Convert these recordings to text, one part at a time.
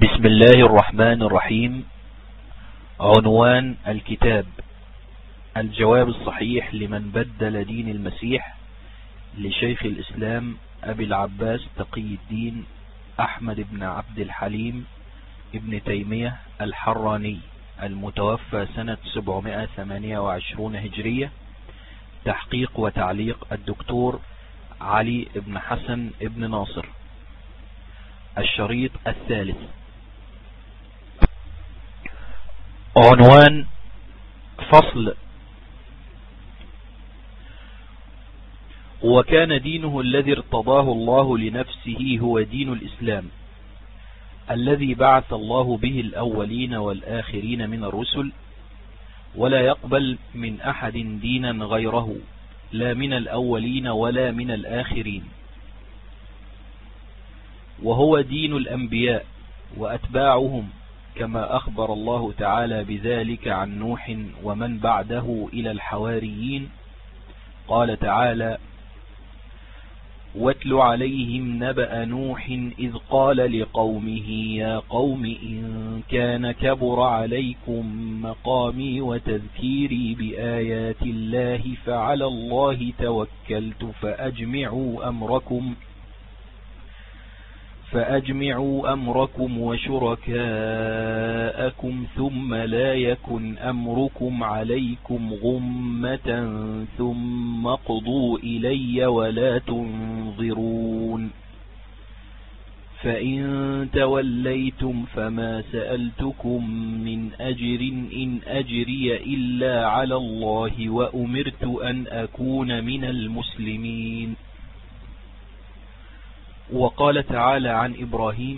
بسم الله الرحمن الرحيم. عنوان الكتاب: الجواب الصحيح لمن بدل دين المسيح، لشيخ الإسلام أبي العباس تقي الدين أحمد بن عبد الحليم ابن تيمية الحراني، المتوفى سنة 728 هجرية. تحقيق وتعليق الدكتور علي بن حسن بن ناصر. الشريط الثالث. عنوان: فصل. وكان دينه الذي ارتضاه الله لنفسه هو دين الإسلام، الذي بعث الله به الأولين والآخرين من الرسل، ولا يقبل من أحد دينا غيره، لا من الأولين ولا من الآخرين. وهو دين الأنبياء وأتباعهم، كما أخبر الله تعالى بذلك عن نوح ومن بعده إلى الحواريين. قال تعالى: واتل عليهم نبأ نوح إذ قال لقومه يا قوم إن كان كبر عليكم مقامي وتذكيري بآيات الله فعلى الله توكلت فأجمعوا أمركم وشركاءكم ثم لا يكن أمركم عليكم غمة ثم اقضوا إلي ولا تنظرون. فإن توليتم فما سألتكم من أجر إن أجري إلا على الله وأمرت أن أكون من المسلمين. وقال تعالى عن إبراهيم: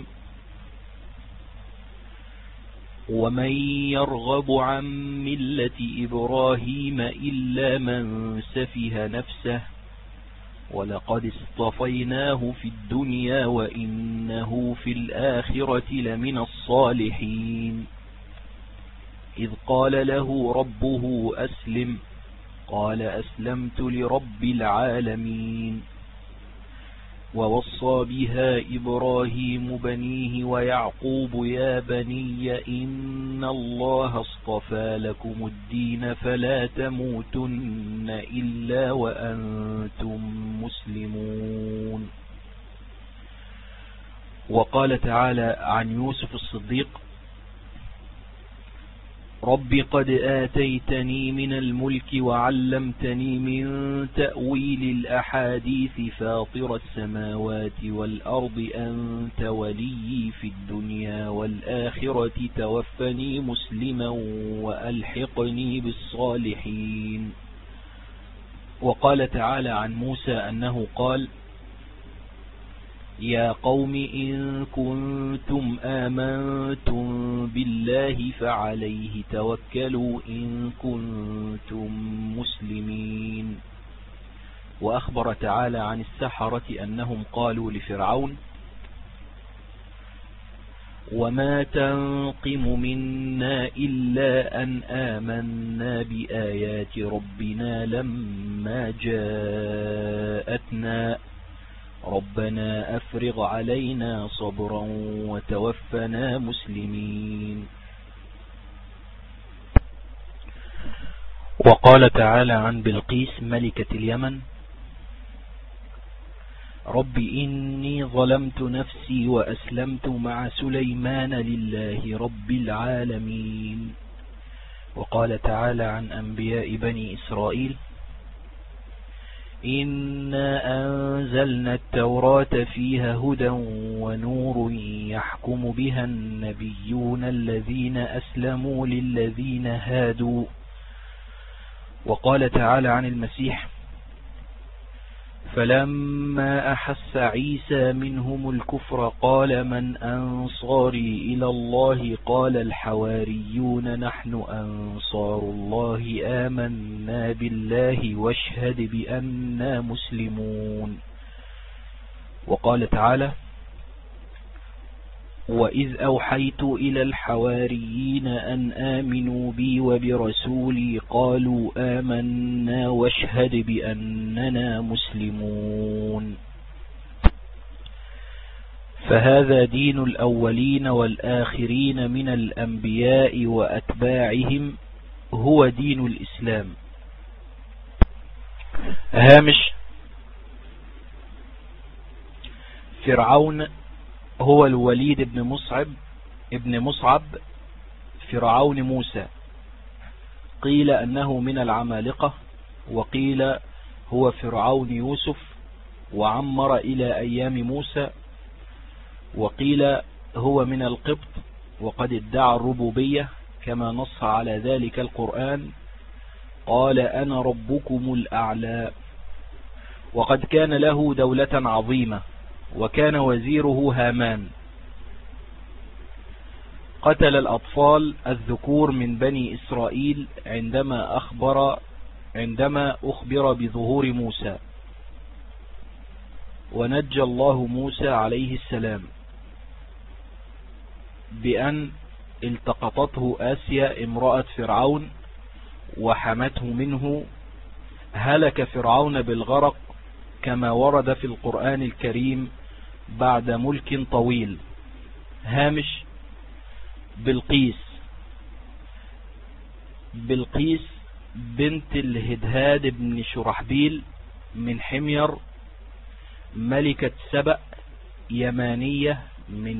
ومن يرغب عن ملة إبراهيم إلا من سفه نفسه ولقد اصطفيناه في الدنيا وإنه في الآخرة لمن الصالحين. إذ قال له ربه أسلم قال أسلمت لرب العالمين. ووصى بها إبراهيم بنيه ويعقوب يا بني إن الله اصطفى لكم الدين فلا تموتن إلا وأنتم مسلمون. وقال تعالى عن يوسف الصديق: رب قد آتيتني من الملك وعلمتني من تأويل الأحاديث فاطر السماوات والأرض أنت ولي في الدنيا والآخرة توفني مسلما وألحقني بالصالحين. وقال تعالى عن موسى أنه قال: يا قوم إن كنتم آمنتم بالله فعليه توكلوا إن كنتم مسلمين. وأخبر تعالى عن السحرة أنهم قالوا لفرعون: وما تنقم منا إلا أن آمنا بآيات ربنا لما جاءتنا ربنا أفرغ علينا صبرا وتوفنا مسلمين. وقال تعالى عن بلقيس ملكة اليمن: رب إني ظلمت نفسي وأسلمت مع سليمان لله رب العالمين. وقال تعالى عن أنبياء بني إسرائيل: إنا أنزلنا التوراة فيها هدى ونور يحكم بها النبيون الذين أسلموا للذين هادوا. وقال تعالى عن المسيح: فلما أحس عيسى منهم الكفر قال من أنصاري إلى الله قال الحواريون نحن أنصار الله آمنا بالله واشهد بأننا مسلمون. وقال تعالى: وإذ أوحيت إلى الحواريين أن آمنوا بي وبرسولي قالوا آمنا واشهد بأننا مسلمون. فهذا دين الأولين والآخرين من الأنبياء وأتباعهم هو دين الإسلام. هامش: فرعون هو الوليد ابن مصعب فرعون موسى. قيل أنه من العمالقة، وقيل هو فرعون يوسف وعمر إلى أيام موسى، وقيل هو من القبط، وقد ادعى الربوبية كما نص على ذلك القرآن: قال أنا ربكم الأعلى. وقد كان له دولة عظيمة، وكان وزيره هامان. قتل الأطفال الذكور من بني إسرائيل عندما أخبر بظهور موسى، ونجى الله موسى عليه السلام بأن التقطته آسيا امرأة فرعون وحمته منه. هلك فرعون بالغرق كما ورد في القرآن الكريم بعد ملك طويل. هامش: بلقيس بنت الهدهاد بن شرحبيل من حمير، ملكة سبأ، يمانية من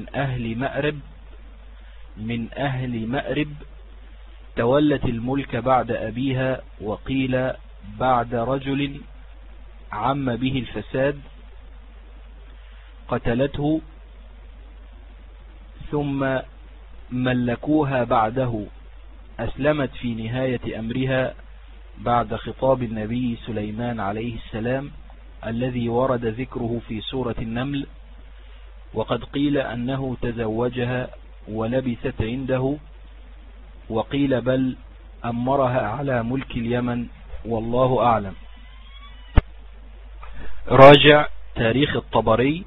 أهل مأرب، تولت الملك بعد أبيها، وقيل بعد رجل عم به الفساد قتلته، ثم ملكوها بعده. أسلمت في نهاية أمرها بعد خطاب النبي سليمان عليه السلام الذي ورد ذكره في سورة النمل. وقد قيل أنه تزوجها ولبثت عنده، وقيل بل أمرها على ملك اليمن، والله أعلم. راجع تاريخ الطبري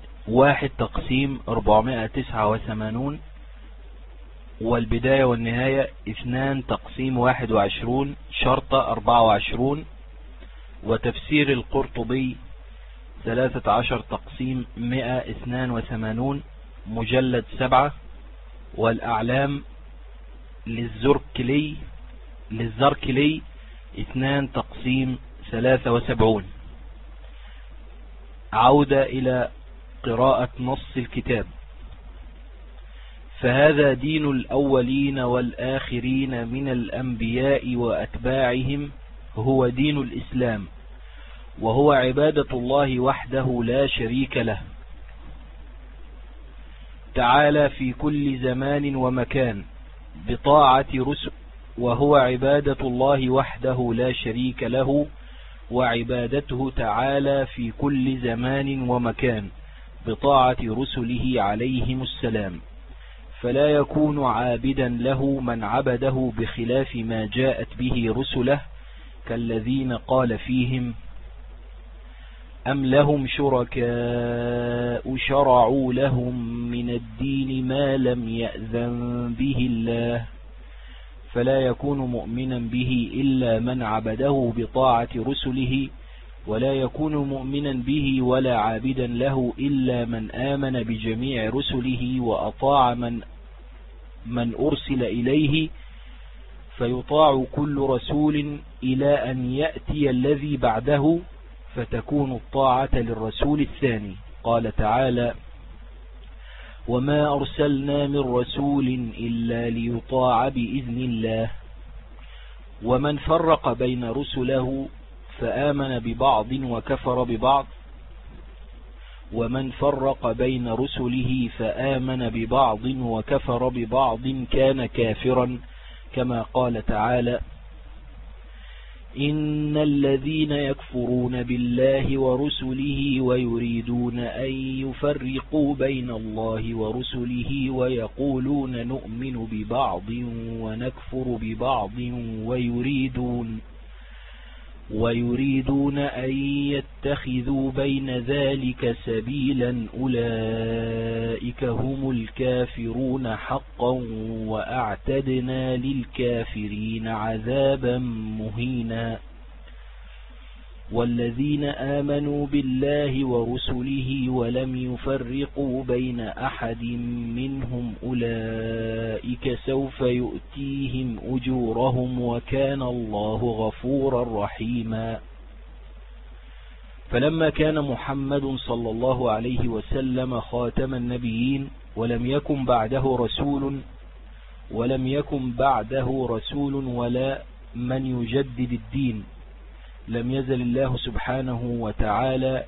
1/489، والبداية والنهاية 2/21 شرطة 24، وتفسير القرطبي 13/182 مجلد 7، والأعلام للزركلي 2/73. عودة إلى قراءة نص الكتاب. فهذا دين الأولين والآخرين من الأنبياء وأتباعهم هو دين الإسلام، وهو عبادة الله وحده لا شريك له تعالى في كل زمان ومكان بطاعة رسل، وهو عبادة الله وحده لا شريك له وعبادته تعالى في كل زمان ومكان بطاعة رسله عليهم السلام. فلا يكون عابدا له من عبده بخلاف ما جاءت به رسله، كالذين قال فيهم: أم لهم شركاء شرعوا لهم من الدين ما لم يأذن به الله. فلا يكون مؤمنا به إلا من عبده بطاعة رسله، ولا يكون مؤمنا به ولا عابدا له إلا من آمن بجميع رسله وأطاع من أرسل إليه، فيطاع كل رسول إلى أن يأتي الذي بعده، فتكون الطاعة للرسول الثاني. قال تعالى: وما أرسلنا من رسول إلا ليطاع بإذن الله. ومن فرق بين رسله فآمن ببعض وكفر ببعض، ومن فرق بين رسله فآمن ببعض وكفر ببعض كان كافرا، كما قال تعالى: إن الذين يكفرون بالله ورسله ويريدون أن يفرقوا بين الله ورسله ويقولون نؤمن ببعض ونكفر ببعض ويريدون أن يتخذوا بين ذلك سبيلا، أولئك هم الكافرون حقا، وأعتدنا للكافرين عذابا مهينا. والذين آمنوا بالله ورسله ولم يفرقوا بين أحد منهم أولئك سوف يؤتيهم أجورهم وكان الله غفورا رحيما. فلما كان محمد صلى الله عليه وسلم خاتم النبيين ولم يكن بعده رسول ولا من يجدد الدين، لم يزل الله سبحانه وتعالى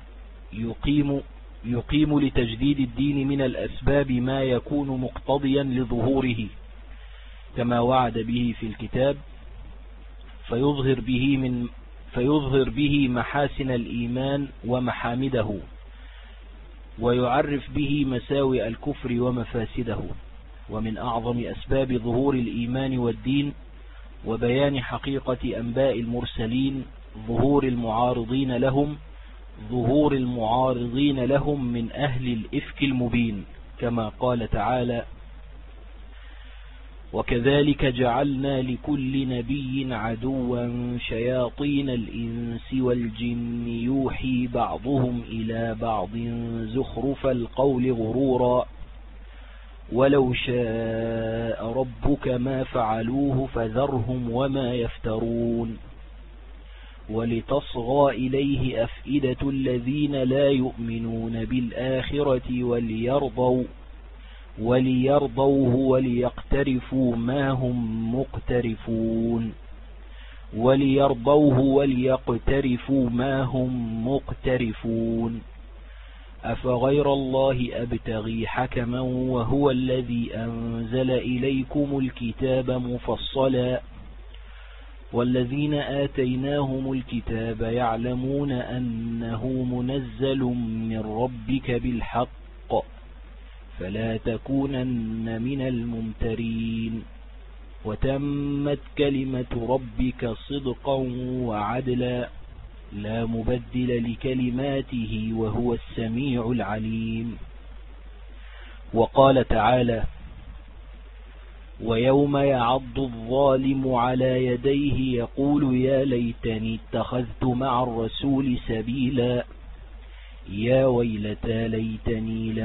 يقيم لتجديد الدين من الأسباب ما يكون مقتضيا لظهوره كما وعد به في الكتاب، فيظهر به محاسن الإيمان ومحامده، ويعرف به مساوئ الكفر ومفاسده. ومن أعظم أسباب ظهور الإيمان والدين وبيان حقيقة أنباء المرسلين ظهور المعارضين لهم من أهل الإفك المبين، كما قال تعالى: وكذلك جعلنا لكل نبي عدوا شياطين الإنس والجن يوحي بعضهم إلى بعض زخرف القول غرورا ولو شاء ربك ما فعلوه فذرهم وما يفترون ولتصغى إليه أفئدة الذين لا يؤمنون بالآخرة وليرضوه وليقترفوا ما هم مقترفون أفغير الله أبتغي حكما وهو الذي أنزل إليكم الكتاب مفصلا والذين آتيناهم الكتاب يعلمون أنه منزل من ربك بالحق فلا تكونن من الممترين وتمت كلمة ربك صدقا وعدلا لا مبدل لكلماته وهو السميع العليم. وقال تعالى: ويوم يعض الظالم على يديه يقول يا ليتني اتخذت مع الرسول سبيلا يا ويلتى ليتني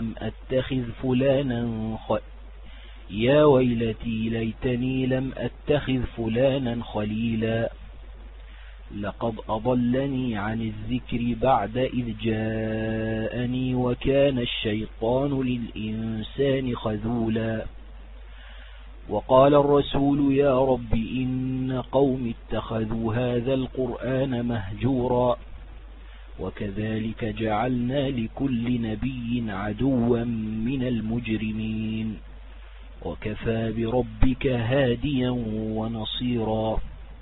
لم أتخذ فلانا خليلا لقد أضلني عن الذكر بعد إذ جاءني وكان الشيطان للإنسان خذولا وقال الرسول يا رب إن قوم اتخذوا هذا القرآن مهجورا وكذلك جعلنا لكل نبي عدوا من المجرمين وكفى بربك هاديا ونصيرا.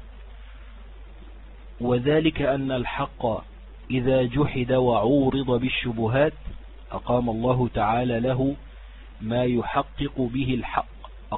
وذلك أن الحق إذا جحد وعورض بالشبهات أقام الله تعالى له ما يحقق به الحق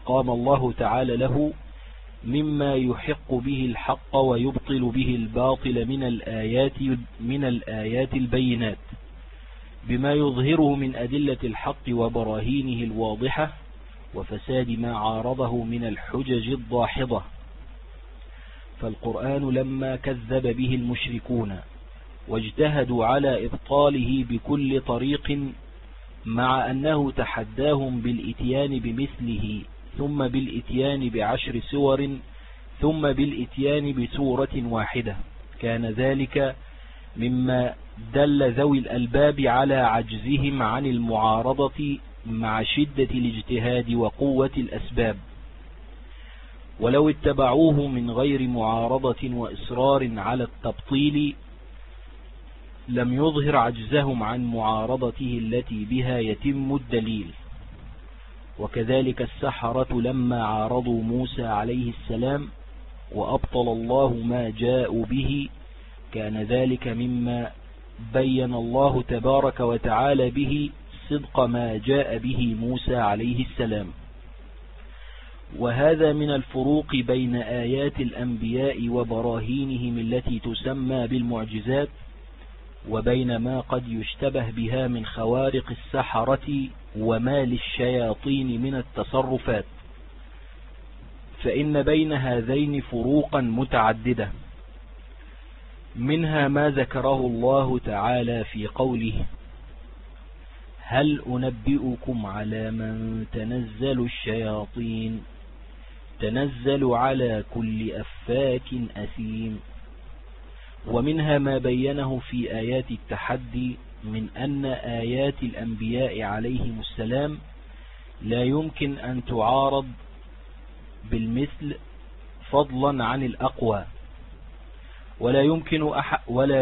مما يحق به الحق ويبطل به الباطل من الآيات البينات بما يظهره من أدلة الحق وبراهينه الواضحة وفساد ما عارضه من الحجج الضاحضة. فالقرآن لما كذب به المشركون واجتهدوا على إبطاله بكل طريق مع أنه تحداهم بالإتيان بمثله ثم بالإتيان ب10 سور ثم بالإتيان بسورة واحدة، كان ذلك مما دل ذوي الألباب على عجزهم عن المعارضة مع شدة الاجتهاد وقوة الأسباب. ولو اتبعوه من غير معارضة وإصرار على التبطيل لم يظهر عجزهم عن معارضته التي بها يتم الدليل. وكذلك السحرة لما عارضوا موسى عليه السلام وأبطل الله ما جاءوا به كان ذلك مما بين الله تبارك وتعالى به صدق ما جاء به موسى عليه السلام. وهذا من الفروق بين آيات الأنبياء وبراهينهم التي تسمى بالمعجزات وبين ما قد يشتبه بها من خوارق السحرة وما للشياطين من التصرفات، فإن بين هذين فروقا متعددة. منها ما ذكره الله تعالى في قوله: هل أنبئكم على من تنزل الشياطين تنزل على كل أفاك أثيم. ومنها ما بينه في آيات التحدي من أن آيات الأنبياء عليهم السلام لا يمكن أن تعارض بالمثل فضلا عن الأقوى، ولا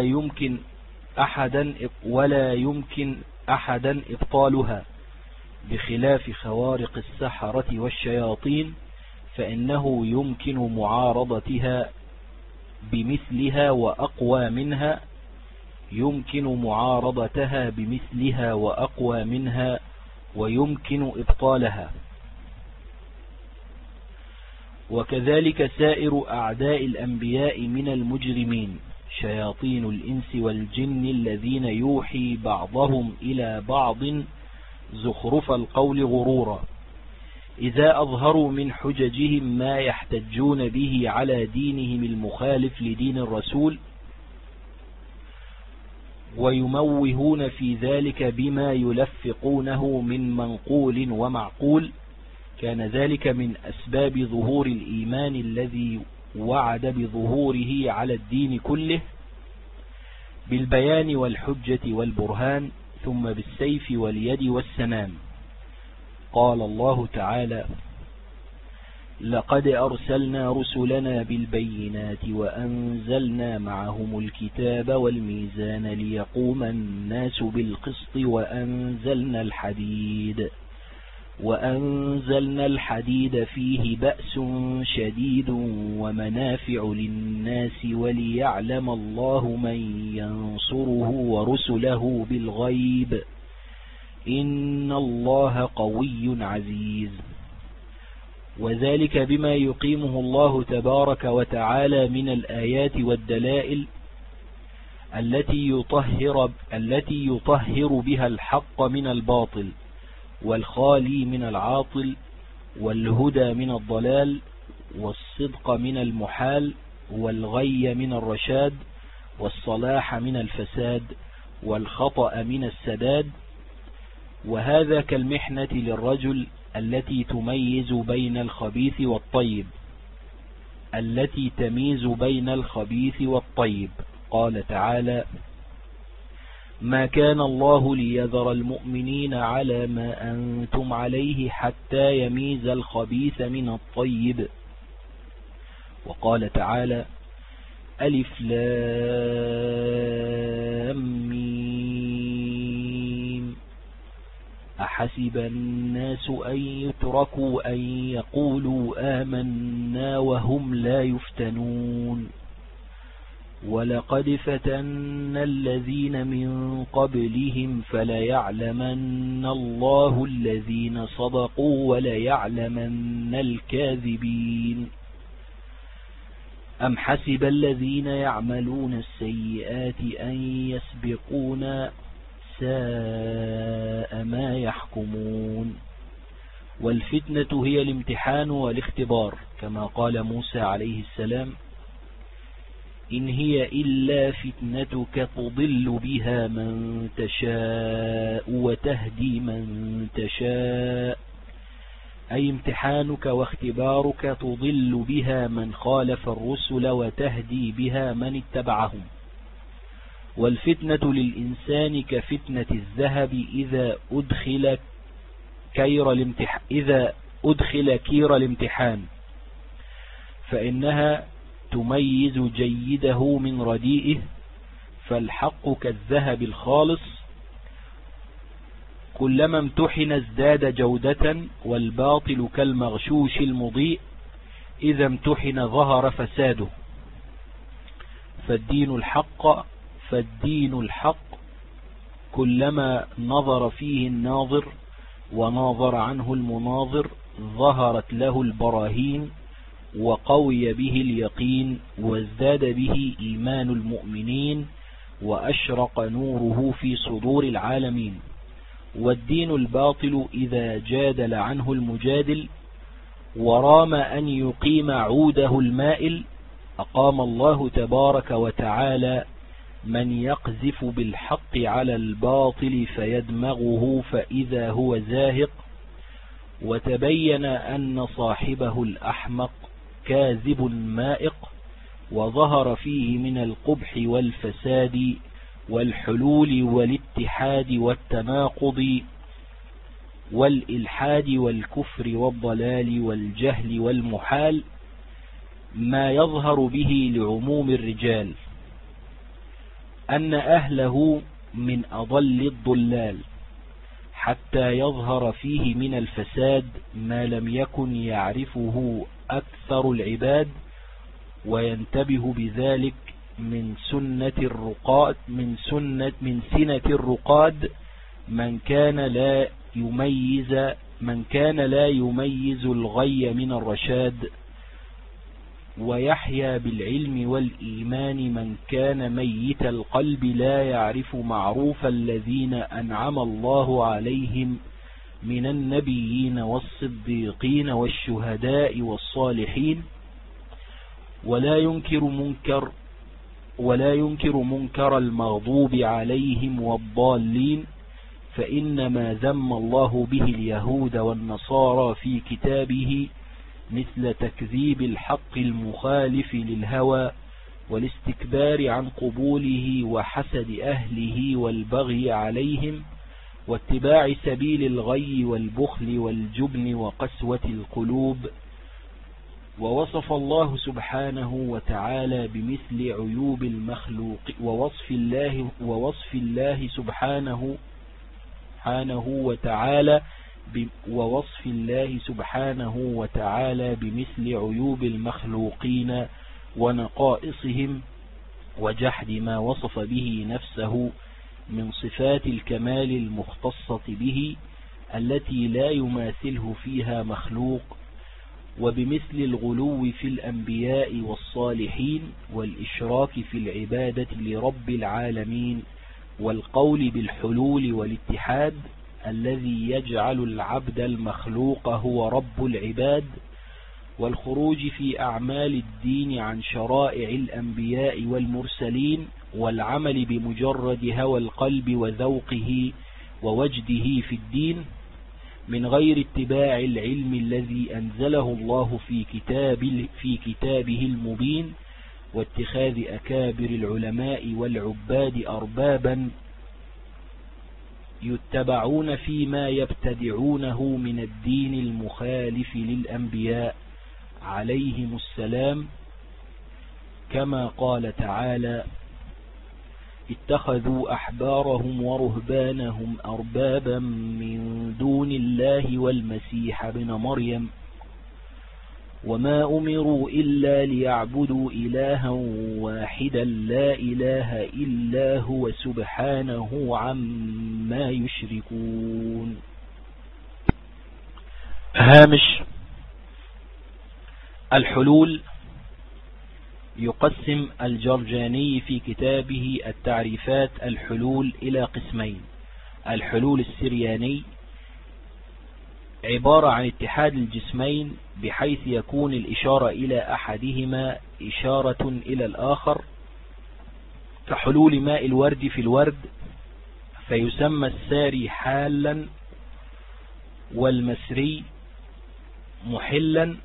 يمكن أحدا إبطالها، بخلاف خوارق السحرة والشياطين فإنه يمكن معارضتها بمثلها وأقوى منها، ويمكن إبطالها. وكذلك سائر أعداء الأنبياء من المجرمين شياطين الإنس والجن الذين يوحي بعضهم إلى بعض زخرف القول غرورا، إذا أظهروا من حججهم ما يحتجون به على دينهم المخالف لدين الرسول، ويموهون في ذلك بما يلفقونه من منقول ومعقول. كان ذلك من أسباب ظهور الإيمان الذي وعد بظهوره على الدين كله بالبيان والحجة والبرهان، ثم بالسيف واليد والسنام. قال الله تعالى: لقد أرسلنا رسلنا بالبينات وأنزلنا معهم الكتاب والميزان ليقوم الناس بالقسط وأنزلنا الحديد فيه بأس شديد ومنافع للناس وليعلم الله من ينصره ورسله بالغيب إن الله قوي عزيز. وذلك بما يقيمه الله تبارك وتعالى من الآيات والدلائل التي يطهر بها الحق من الباطل، والخالي من العاطل، والهدى من الضلال، والصدق من المحال، والغي من الرشاد، والصلاح من الفساد، والخطأ من السداد. وهذا كالمحنة للرجل التي تميز بين الخبيث والطيب. قال تعالى: ما كان الله ليذر المؤمنين على ما أنتم عليه حتى يميز الخبيث من الطيب. وقال تعالى: ألف لام ميم أحسب الناس أن يتركوا أن يقولوا آمنا وهم لا يفتنون ولقد فتنا الذين من قبلهم فليعلمن الله الذين صدقوا وليعلمن الكاذبين. أم حسب الذين يعملون السيئات أن يسبقونا ساء ما يحكمون. والفتنة هي الامتحان والاختبار، كما قال موسى عليه السلام: إن هي إلا فتنتك تضل بها من تشاء وتهدي من تشاء، أي امتحانك واختبارك تضل بها من خالف الرسل وتهدي بها من اتبعهم. والفتنة للإنسان كفتنة الذهب إذا أدخل كير الامتحان، فإنها تميز جيده من رديئه. فالحق كالذهب الخالص كلما امتحن ازداد جودة، والباطل كالمغشوش المضيء إذا امتحن ظهر فساده. فالدين الحق كلما نظر فيه الناظر وناظر عنه المناظر ظهرت له البراهين وقوي به اليقين وازداد به إيمان المؤمنين وأشرق نوره في صدور العالمين. والدين الباطل إذا جادل عنه المجادل ورام أن يقيم عوده المائل أقام الله تبارك وتعالى من يقذف بالحق على الباطل فيدمغه فإذا هو زاهق، وتبين أن صاحبه الأحمق كاذب مائق، وظهر فيه من القبح والفساد والحلول والاتحاد والتناقض والإلحاد والكفر والضلال والجهل والمحال ما يظهر به لعموم الرجال، أن أهله من أضل الضلال، حتى يظهر فيه من الفساد ما لم يكن يعرفه أكثر العباد، وينتبه بذلك من سنة الرقاد من كان لا يميز الغي من الرشاد، ويحيا بالعلم والإيمان من كان ميت القلب لا يعرف معروف الذين أنعم الله عليهم من النبيين والصديقين والشهداء والصالحين، ولا ينكر منكر المغضوب عليهم والضالين، فإنما ذم الله به اليهود والنصارى في كتابه مثل تكذيب الحق المخالف للهوى والاستكبار عن قبوله وحسد أهله والبغي عليهم واتباع سبيل الغي والبخل والجبن وقسوة القلوب. ووصف الله سبحانه وتعالى بمثل عيوب المخلوق ووصف الله سبحانه وتعالى بمثل عيوب المخلوقين ونقائصهم، وجحد ما وصف به نفسه من صفات الكمال المختصة به التي لا يماثله فيها مخلوق، وبمثل الغلو في الأنبياء والصالحين والإشراك في العبادة لرب العالمين، والقول بالحلول والاتحاد الذي يجعل العبد المخلوق هو رب العباد، والخروج في أعمال الدين عن شرائع الأنبياء والمرسلين، والعمل بمجرد هوى القلب وذوقه ووجده في الدين من غير اتباع العلم الذي أنزله الله في كتابه المبين، واتخاذ أكابر العلماء والعباد أربابا يتبعون فيما يبتدعونه من الدين المخالف للأنبياء عليهم السلام، كما قال تعالى: اتخذوا أحبارهم ورهبانهم أربابا من دون الله والمسيح ابن مريم وما أمروا إلا ليعبدوا إلها واحدا لا إله إلا هو سبحانه عما يشركون. هامش الحلول. يقسم الجرجاني في كتابه التعريفات الحلول إلى قسمين: الحلول السرياني عبارة عن اتحاد الجسمين بحيث يكون الإشارة إلى أحدهما إشارة إلى الآخر، كحلول ماء الورد في الورد فيسمى الساري حالا والمسري محلا.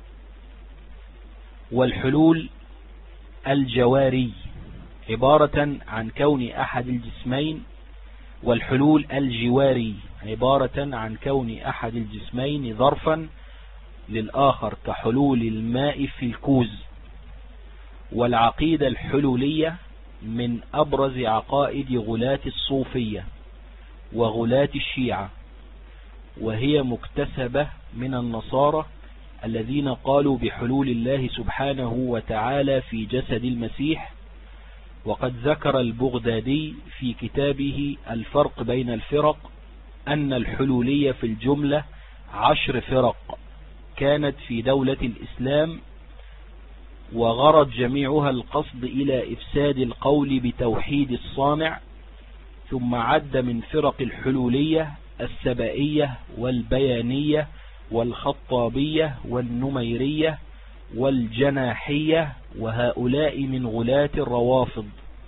والحلول الجواري عبارة عن كون أحد الجسمين، والحلول الجواري عبارة عن كون أحد الجسمين ظرفا للآخر كحلول الماء في الكوز. والعقيدة الحلولية من أبرز عقائد غلاة الصوفية وغلاة الشيعة، وهي مكتسبة من النصارى الذين قالوا بحلول الله سبحانه وتعالى في جسد المسيح. وقد ذكر البغدادي في كتابه الفرق بين الفرق أن الحلولية في الجملة 10 فرق كانت في دولة الإسلام، وغرض جميعها القصد إلى إفساد القول بتوحيد الصانع. ثم عد من فرق الحلولية السبائية والبيانية والخطابية والنميرية والجناحية وهؤلاء من غلاة الروافض،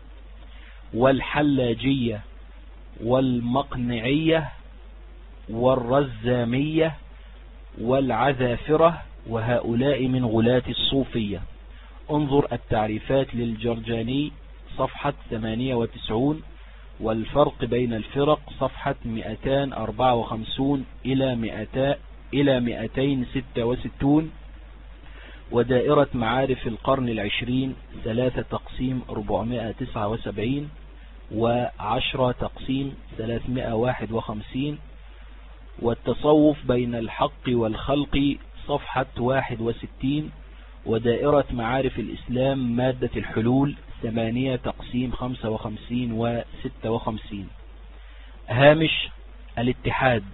والحلاجية والمقنعية والرزامية والعذافرة وهؤلاء من غلاة الصوفية. انظر التعريفات للجرجاني صفحة 98، والفرق بين الفرق صفحة 254 إلى 266، ودائرة معارف القرن العشرين 3 تقسيم 479 و10 تقسيم 351، والتصوف بين الحق والخلق صفحة 61، ودائرة معارف الإسلام مادة الحلول 8 تقسيم 55 و56. هامش الاتحاد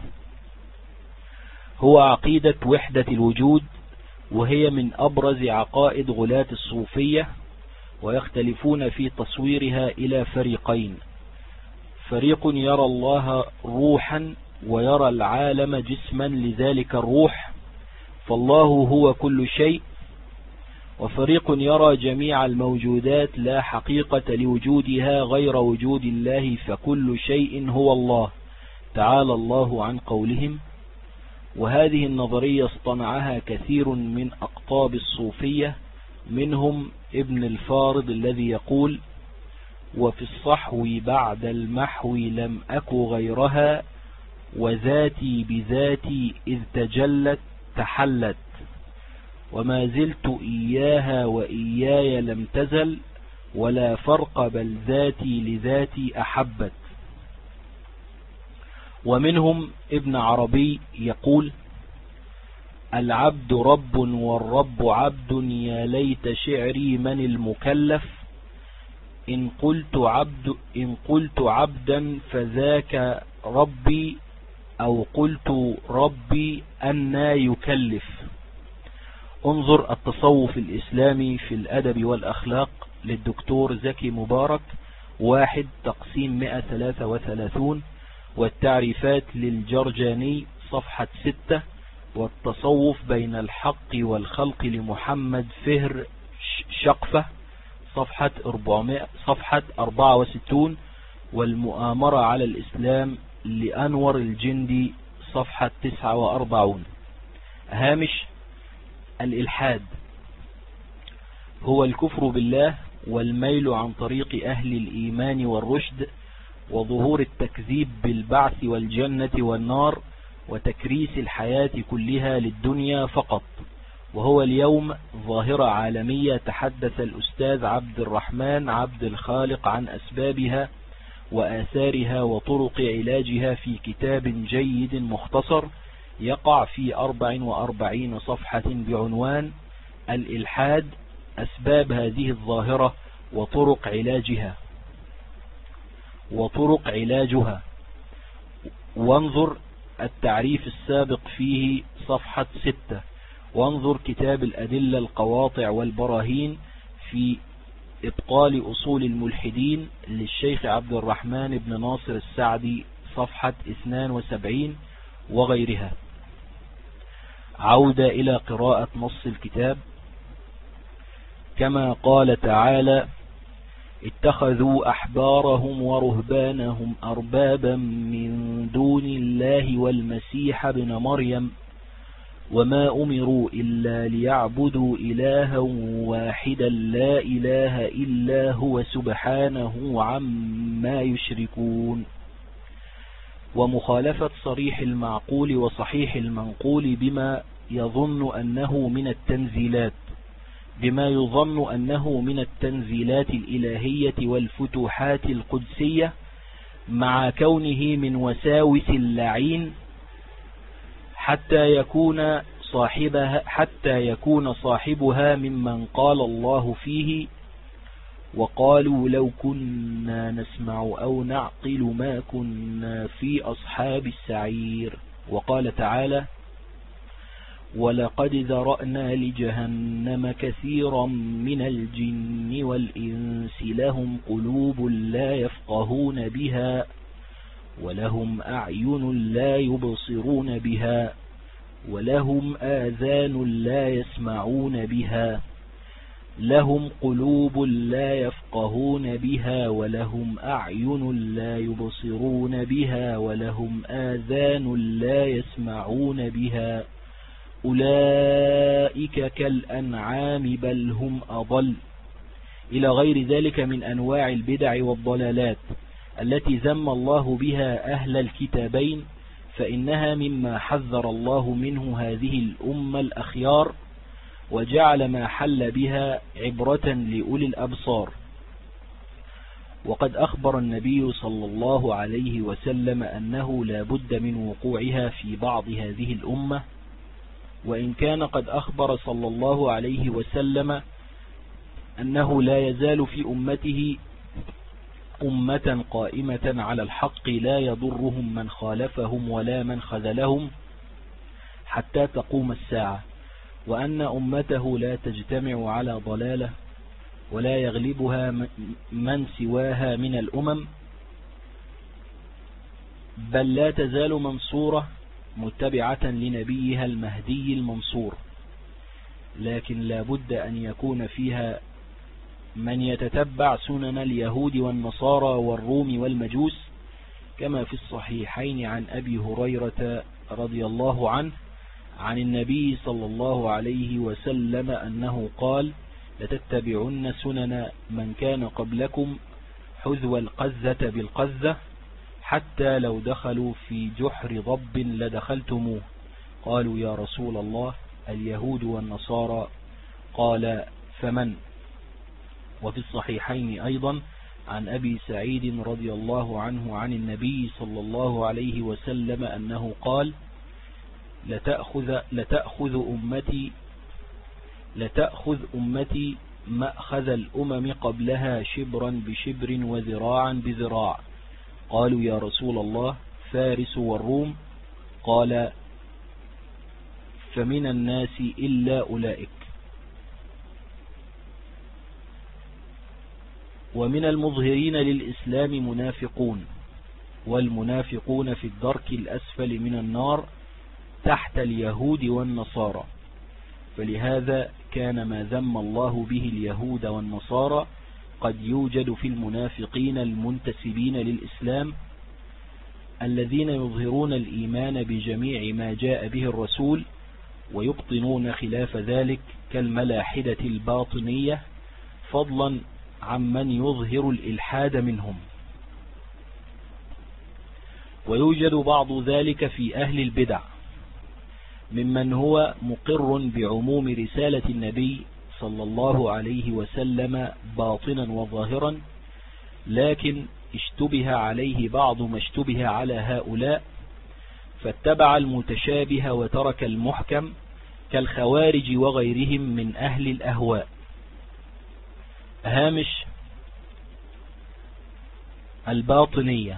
هو عقيدة وحدة الوجود، وهي من أبرز عقائد غلاة الصوفية، ويختلفون في تصويرها إلى فريقين: فريق يرى الله روحا ويرى العالم جسما لذلك الروح، فالله هو كل شيء، وفريق يرى جميع الموجودات لا حقيقة لوجودها غير وجود الله، فكل شيء هو الله، تعالى الله عن قولهم. وهذه النظرية اصطنعها كثير من أقطاب الصوفية، منهم ابن الفارض الذي يقول: وفي الصحو بعد المحو لم أك غيرها، وذاتي بذاتي إذ تجلت تحلت، وما زلت إياها وإياي لم تزل، ولا فرق بل ذاتي لذاتي أحبت. ومنهم ابن عربي يقول: العبد رب والرب عبد، يا ليت شعري من المكلف، إن قلت عبدا فذاك ربي، أو قلت ربي أنى يكلف. انظر التصوف الإسلامي في الأدب والأخلاق للدكتور زكي مبارك 1 تقسيم 133، والتعريفات للجرجاني صفحة 6، والتصوف بين الحق والخلق لمحمد فهر شقفة صفحة 64، والمؤامرة على الإسلام لأنور الجندي صفحة 49. هامش الإلحاد هو الكفر بالله والميل عن طريق أهل الإيمان والرشد، وظهور التكذيب بالبعث والجنة والنار، وتكريس الحياة كلها للدنيا فقط. وهو اليوم ظاهرة عالمية تحدث الأستاذ عبد الرحمن عبد الخالق عن أسبابها وآثارها وطرق علاجها في كتاب جيد مختصر يقع في 44 صفحة بعنوان الإلحاد: أسباب هذه الظاهرة وطرق علاجها. وانظر التعريف السابق فيه صفحة 6، وانظر كتاب الأدلة القواطع والبراهين في إبطال أصول الملحدين للشيخ عبد الرحمن بن ناصر السعدي صفحة 72 وغيرها. عودة إلى قراءة نص الكتاب. كما قال تعالى: اتخذوا أحبارهم ورهبانهم أربابا من دون الله والمسيح ابن مريم وما أمروا إلا ليعبدوا إلها واحدا لا إله إلا هو سبحانه عما يشركون. ومخالفة صريح المعقول وصحيح المنقول بما يظن أنه من التنزيلات الإلهية والفتوحات القدسية، مع كونه من وساوس اللعين، حتى يكون صاحبها ممن قال الله فيه: وقالوا لو كنا نسمع أو نعقل ما كنا في أصحاب السعير. وقال تعالى: ولقد ذرأنا لجهنم كثيرا من الجن والإنس لهم قلوب لا يفقهون بها ولهم أعين لا يبصرون بها ولهم آذان لا يسمعون بها، لهم قلوب لا يفقهون بها، ولهم أعين لا يبصرون بها، ولهم آذان لا يسمعون بها، أولئك كالأنعام بل هم أضل، إلى غير ذلك من أنواع البدع والضلالات التي ذم الله بها أهل الكتابين، فإنها مما حذر الله منه هذه الأمة الأخيار، وجعل ما حل بها عبرة لأولي الأبصار. وقد أخبر النبي صلى الله عليه وسلم أنه لا بد من وقوعها في بعض هذه الأمة، وإن كان قد أخبر صلى الله عليه وسلم أنه لا يزال في أمته أمة قائمة على الحق لا يضرهم من خالفهم ولا من خذلهم حتى تقوم الساعة، وأن أمته لا تجتمع على ضلالة ولا يغلبها من سواها من الأمم، بل لا تزال منصورة متبعة لنبيها المهدي المنصور، لكن لا بد أن يكون فيها من يتتبع سنن اليهود والنصارى والروم والمجوس، كما في الصحيحين عن أبي هريرة رضي الله عنه عن النبي صلى الله عليه وسلم أنه قال: لتتبعن سنن من كان قبلكم حذو القذة بالقذة، حتى لو دخلوا في جحر ضب لدخلتموه. قالوا: يا رسول الله، اليهود والنصارى؟ قال: فمن؟ وفي الصحيحين أيضا عن أبي سعيد رضي الله عنه عن النبي صلى الله عليه وسلم أنه قال: لتأخذ أمتي مأخذ الأمم قبلها شبرا بشبر وذراعا بذراع. قالوا: يا رسول الله، فارس والروم؟ قال: فمن الناس إلا أولئك. ومن المظهرين للإسلام منافقون، والمنافقون في الدرك الأسفل من النار تحت اليهود والنصارى، فلهذا كان ما ذم الله به اليهود والنصارى قد يوجد في المنافقين المنتسبين للإسلام، الذين يظهرون الإيمان بجميع ما جاء به الرسول ويبطنون خلاف ذلك كالملاحدة الباطنية، فضلا عمن يظهر الإلحاد منهم. ويوجد بعض ذلك في أهل البدع ممن هو مقر بعموم رسالة النبي صلى الله عليه وسلم باطنا وظاهرا، لكن اشتبه عليه بعض ما اشتبه على هؤلاء، فاتبع المتشابه وترك المحكم، كالخوارج وغيرهم من أهل الأهواء. هامش الباطنية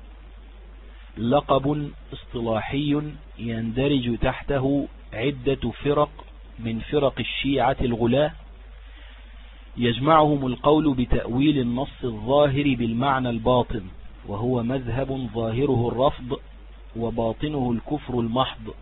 لقب اصطلاحي يندرج تحته عدة فرق من فرق الشيعة الغلاة، يجمعهم القول بتأويل النص الظاهر بالمعنى الباطن، وهو مذهب ظاهره الرفض وباطنه الكفر المحض،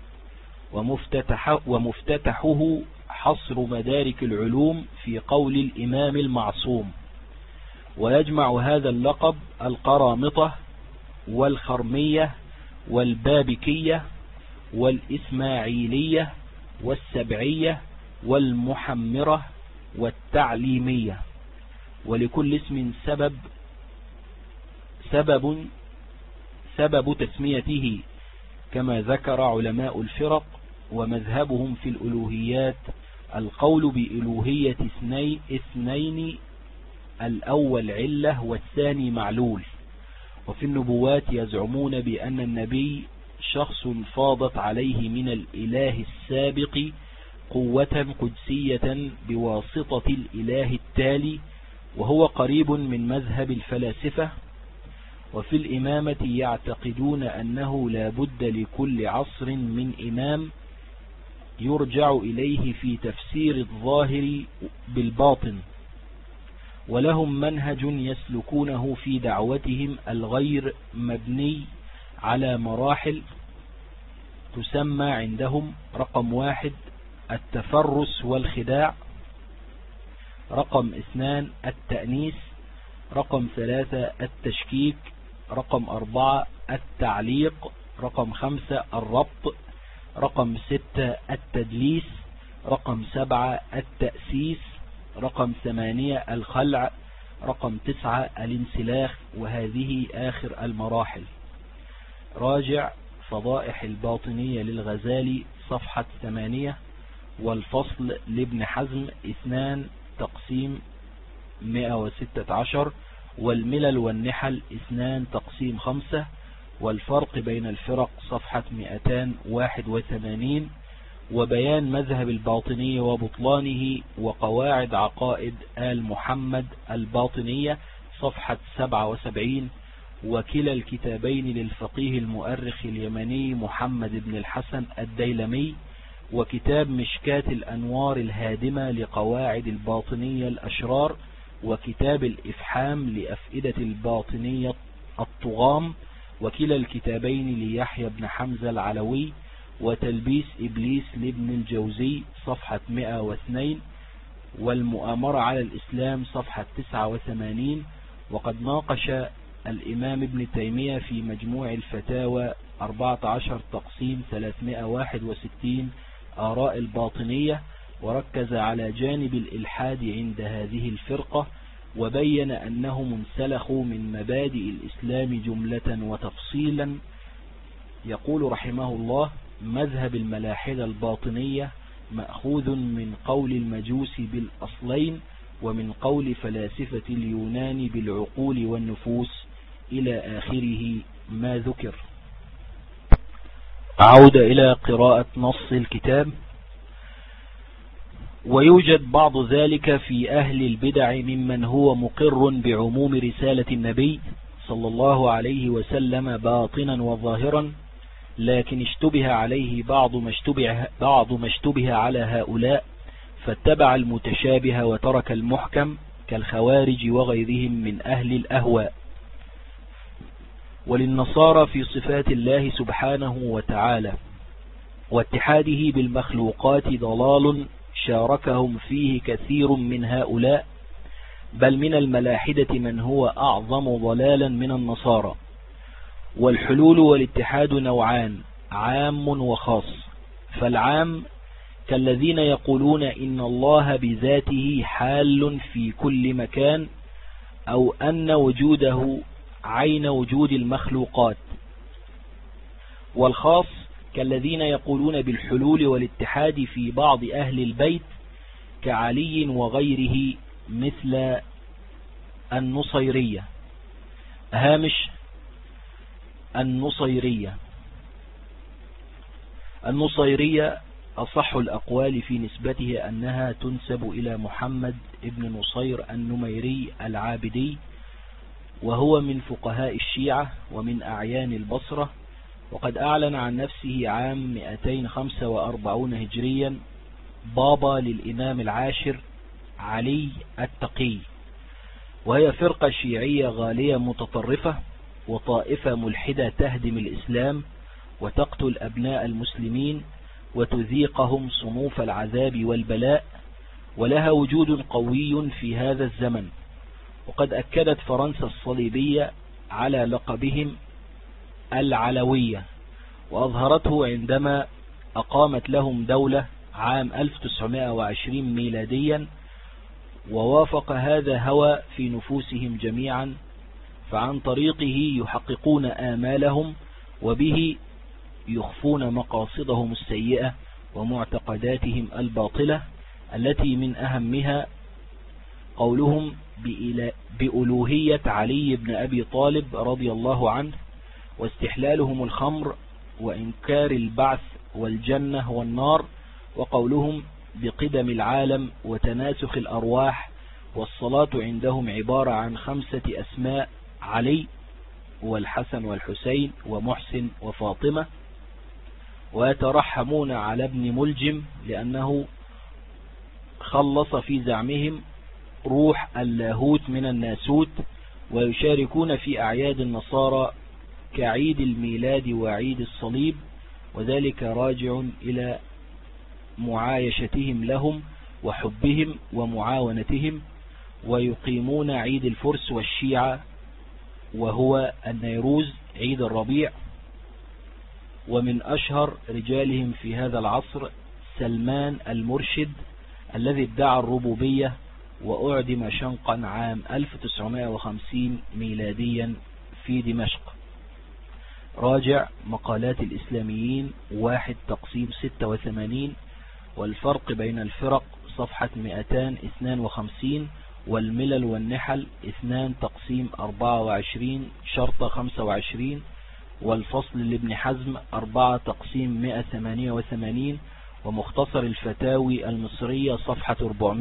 ومفتتحه حصر مدارك العلوم في قول الإمام المعصوم. ويجمع هذا اللقب القرامطة والخرمية والبابكية والإسماعيلية والسبعية والمحمرة والتعليمية، ولكل اسم سبب تسميته، كما ذكر علماء الفرق. ومذهبهم في الألوهيات القول بألوهية اثنين، الأول علة والثاني معلول. وفي النبوات يزعمون بأن النبي شخص فاضت عليه من الإله السابق قوة قدسية بواسطة الإله التالي، وهو قريب من مذهب الفلاسفة. وفي الإمامة يعتقدون أنه لا بد لكل عصر من إمام يرجع إليه في تفسير الظاهر بالباطن، ولهم منهج يسلكونه في دعوتهم الغير مبني على مراحل تسمى عندهم: رقم 1 التفرس والخداع، رقم 2 التأنيس، رقم 3 التشكيك، رقم 4 التعليق، رقم 5 الربط، رقم 6 التدليس، رقم 7 التأسيس، رقم 8 الخلع، رقم 9 الانسلاخ. وهذه آخر المراحل. راجع فضائح الباطنية للغزالي صفحة 8، والفصل لابن حزم 2 تقسيم 116، والملل والنحل 2 تقسيم 5، والفرق بين الفرق صفحة 281، وبيان مذهب الباطنية وبطلانه، وقواعد عقائد آل محمد الباطنية صفحة 77، وكلا الكتابين للفقيه المؤرخ اليمني محمد بن الحسن الديلمي، وكتاب مشكاة الأنوار الهادمة لقواعد الباطنية الأشرار، وكتاب الإفحام لأفئدة الباطنية الطغام، وكلا الكتابين ليحيى بن حمزة العلوي، وتلبيس إبليس لابن الجوزي صفحة 102، والمؤامرة على الإسلام صفحة 89. وقد ناقش الإمام ابن تيمية في مجموع الفتاوى 14 تقسيم 361 آراء الباطنية، وركز على جانب الإلحاد عند هذه الفرقة، وبين أنهم انسلخوا من مبادئ الإسلام جملة وتفصيلا. يقول رحمه الله: مذهب الملاحدة الباطنية مأخوذ من قول المجوس بالأصلين، ومن قول فلاسفة اليونان بالعقول والنفوس، إلى آخره ما ذكر. عودة إلى قراءة نص الكتاب. ويوجد بعض ذلك في أهل البدع ممن هو مقر بعموم رسالة النبي صلى الله عليه وسلم باطنا وظاهرا، لكن اشتبه عليه بعض ما اشتبه على هؤلاء، فاتبع المتشابه وترك المحكم، كالخوارج وغيرهم من أهل الأهواء. وللنصارى في صفات الله سبحانه وتعالى واتحاده بالمخلوقات ضلال شاركهم فيه كثير من هؤلاء، بل من الملاحدة من هو أعظم ضلالا من النصارى. والحلول والاتحاد نوعان: عام وخاص. فالعام كالذين يقولون إن الله بذاته حال في كل مكان، أو أن وجوده عين وجود المخلوقات. والخاص كالذين يقولون بالحلول والاتحاد في بعض أهل البيت كعلي وغيره، مثل النصيرية. هامش النصيرية أصح الأقوال في نسبته أنها تنسب إلى محمد ابن نصير النميري العابدي، وهو من فقهاء الشيعة ومن أعيان البصرة، وقد أعلن عن نفسه عام 245 هجريا بابا للإمام العاشر علي التقي. وهي فرقة شيعية غالية متطرفة، وطائفة ملحدة تهدم الإسلام وتقتل أبناء المسلمين وتذيقهم صنوف العذاب والبلاء، ولها وجود قوي في هذا الزمن. وقد أكدت فرنسا الصليبية على لقبهم العلوية، وأظهرته عندما أقامت لهم دولة عام 1920 ميلاديا، ووافق هذا هوى في نفوسهم جميعا، فعن طريقه يحققون آمالهم، وبه يخفون مقاصدهم السيئة ومعتقداتهم الباطلة، التي من أهمها قولهم بألوهية علي بن أبي طالب رضي الله عنه، واستحلالهم الخمر، وإنكار البعث والجنة والنار، وقولهم بقدم العالم وتناسخ الأرواح. والصلاة عندهم عبارة عن 5 أسماء: علي والحسن والحسين ومحسن وفاطمة. ويترحمون على ابن ملجم لأنه خلص في زعمهم روح اللاهوت من الناسوت. ويشاركون في أعياد النصارى كعيد الميلاد وعيد الصليب، وذلك راجع إلى معايشتهم لهم وحبهم ومعاونتهم. ويقيمون عيد الفرس والشيعة وهو النيروز عيد الربيع. ومن أشهر رجالهم في هذا العصر سلمان المرشد الذي ادعى الربوبية وأعدم شنقا عام 1950 ميلاديا في دمشق. راجع مقالات الإسلاميين 1 تقسيم 86 والفرق بين الفرق صفحة 252 والملل والنحل 2 تقسيم 24 شرطة 25 والفصل لابن حزم 4 تقسيم 188 ومختصر الفتاوي المصرية صفحة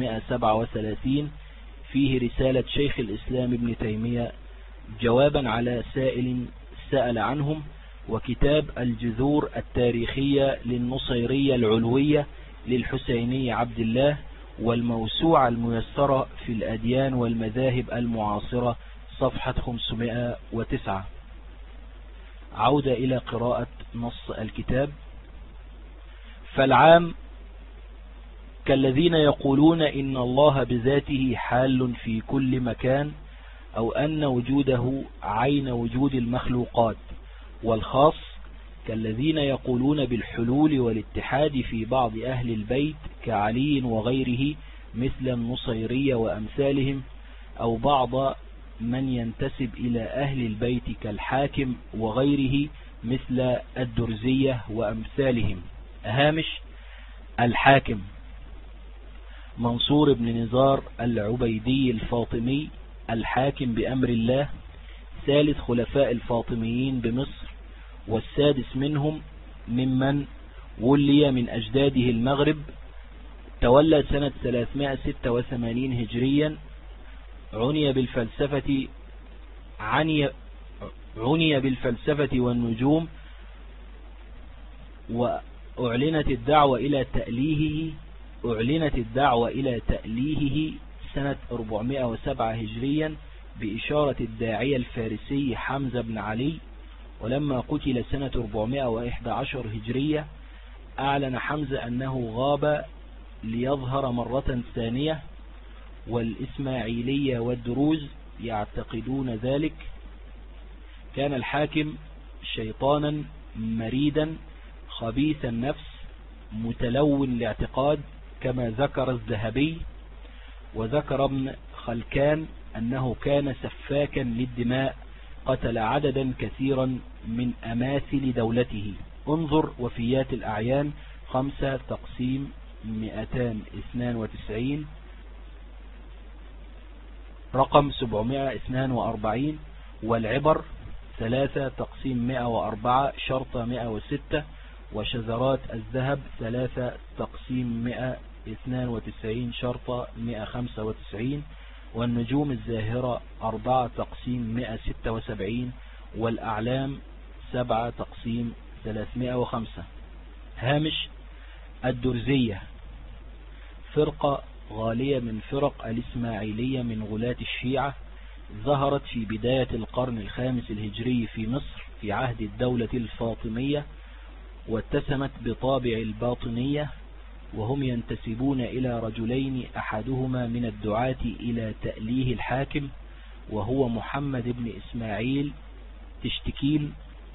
437 فيه رسالة شيخ الإسلام ابن تيمية جوابا على سائل سأل عنهم. وكتاب الجذور التاريخية للنصيرية العلوية للحسيني عبد الله والموسوعة الميسرة في الأديان والمذاهب المعاصرة صفحة 509. عودة إلى قراءة نص الكتاب. فالعام كالذين يقولون إن الله بذاته حال في كل مكان أو أن وجوده عين وجود المخلوقات. والخاص كالذين يقولون بالحلول والاتحاد في بعض أهل البيت كعلي وغيره مثل النصيرية وأمثالهم أو بعض من ينتسب إلى أهل البيت كالحاكم وغيره مثل الدرزية وأمثالهم. هامش الحاكم منصور بن نزار العبيدي الفاطمي الحاكم بأمر الله ثالث خلفاء الفاطميين بمصر والسادس منهم ممن ولي من أجداده المغرب. تولى سنة 386 هجريا. عني بالفلسفة والنجوم وأعلنت الدعوة إلى تأليهه سنة 407 هجريا بإشارة الداعية الفارسي حمزة بن علي. ولما قتل سنة 411 هجرية أعلن حمزة أنه غاب ليظهر مرة ثانية. والإسماعيلية والدروز يعتقدون ذلك. كان الحاكم شيطانا مريدا خبيث النفس متلون الاعتقاد كما ذكر الذهبي. وذكر ابن خلكان أنه كان سفاكا للدماء قتل عددا كثيرا من أماثل دولته. انظر وفيات الأعيان 5 تقسيم 292 رقم 742 والعبر 3 تقسيم 104 شرطة 106 وشذرات الذهب 3 تقسيم 192 شرطة 195 والنجوم الزاهرة 4 تقسيم 176 والأعلام 7 تقسيم 305. هامش الدرزية فرقة غالية من فرق الإسماعيلية من غلاة الشيعة ظهرت في بداية القرن الخامس الهجري في مصر في عهد الدولة الفاطمية واتسمت بطابع الباطنية. وهم ينتسبون إلى رجلين أحدهما من الدعاة إلى تأليه الحاكم وهو محمد بن إسماعيل تشتكين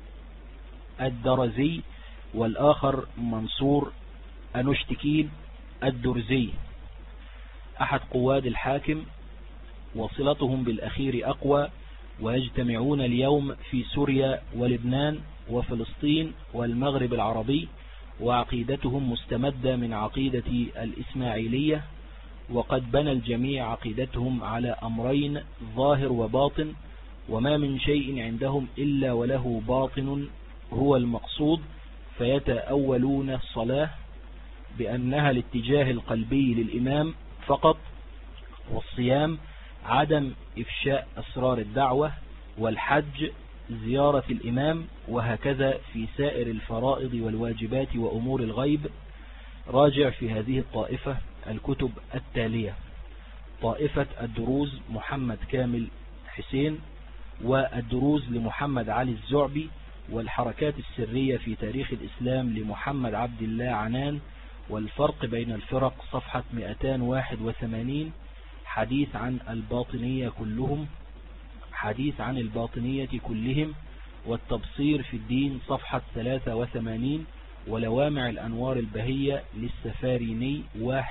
الدرزي والآخر منصور أنشتكين الدرزي أحد قواد الحاكم. وصلتهم بالأخير أقوى ويجتمعون اليوم في سوريا ولبنان وفلسطين والمغرب العربي. وعقيدتهم مستمدة من عقيدة الإسماعيلية وقد بنى الجميع عقيدتهم على أمرين ظاهر وباطن وما من شيء عندهم إلا وله باطن هو المقصود. فيتأولون الصلاة بأنها الاتجاه القلبي للإمام فقط والصيام عدم إفشاء أسرار الدعوة والحج زيارة الإمام وهكذا في سائر الفرائض والواجبات وأمور الغيب. راجع في هذه الطائفة الكتب التالية: طائفة الدروز محمد كامل حسين والدروز لمحمد علي الزعبي والحركات السرية في تاريخ الإسلام لمحمد عبد الله عنان، والفرق بين الفرق صفحة 281. حديث عن الباطنية كلهم، والتبصير في الدين صفحة 83. ولوامع الأنوار البهية للسفاريني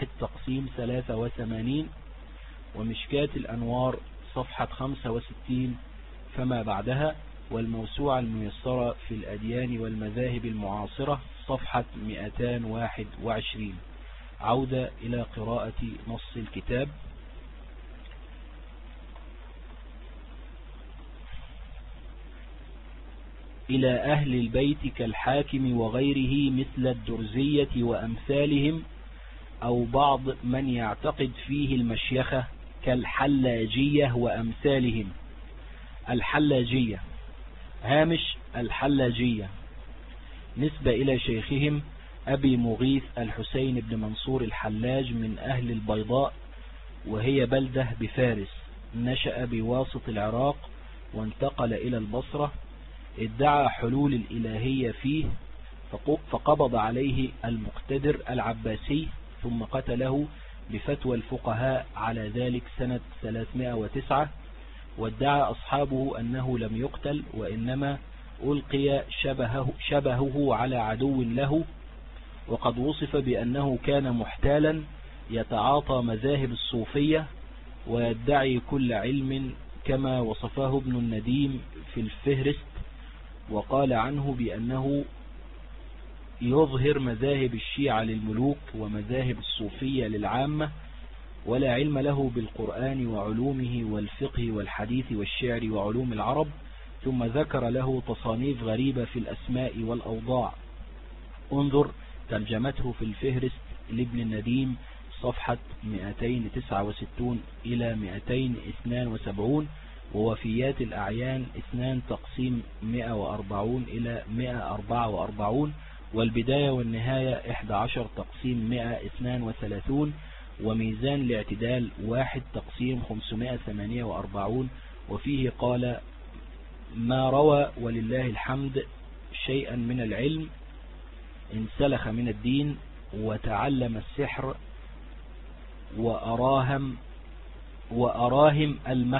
1/83. ومشكات الأنوار صفحة 65 فما بعدها. والموسوعة الميسرة في الأديان والمذاهب المعاصرة صفحة 221. عودة إلى قراءة نص الكتاب. إلى أهل البيت كالحاكم وغيره مثل الدرزية وأمثالهم، أو بعض من يعتقد فيه المشيخة كالحلاجية وأمثالهم. الحلاجية هامش الحلاجية نسبة إلى شيخهم أبي مغيث الحسين بن منصور الحلاج من أهل البيضاء، وهي بلدة بفارس، نشأ بواسط العراق وانتقل إلى البصرة. ادعى حلول الإلهية فيه، فقبض عليه المقتدر العباسي ثم قتله بفتوى الفقهاء على ذلك سنة 309. وادعى أصحابه أنه لم يقتل، وإنما ألقي شبهه على عدو له، وقد وصف بأنه كان محتالا يتعاطى مذاهب الصوفية ويدعي كل علم كما وصفه ابن النديم في الفهرست، وقال عنه بأنه يظهر مذاهب الشيعة للملوك ومذاهب الصوفية للعامة، ولا علم له بالقرآن وعلومه والفقه والحديث والشعر وعلوم العرب. ثم ذكر له تصانيف غريبة في الأسماء والأوضاع. انظر ترجمته في الفهرست لابن النديم صفحة 269 إلى 272. ووفيات الأعيان 2/140 إلى 144. والبداية والنهاية 11/132. وميزان الاعتدال 1/548. وفيه قال: ما روى ولله الحمد شيئا من العلم انسلخ من الدين وتعلم السحر وأراهم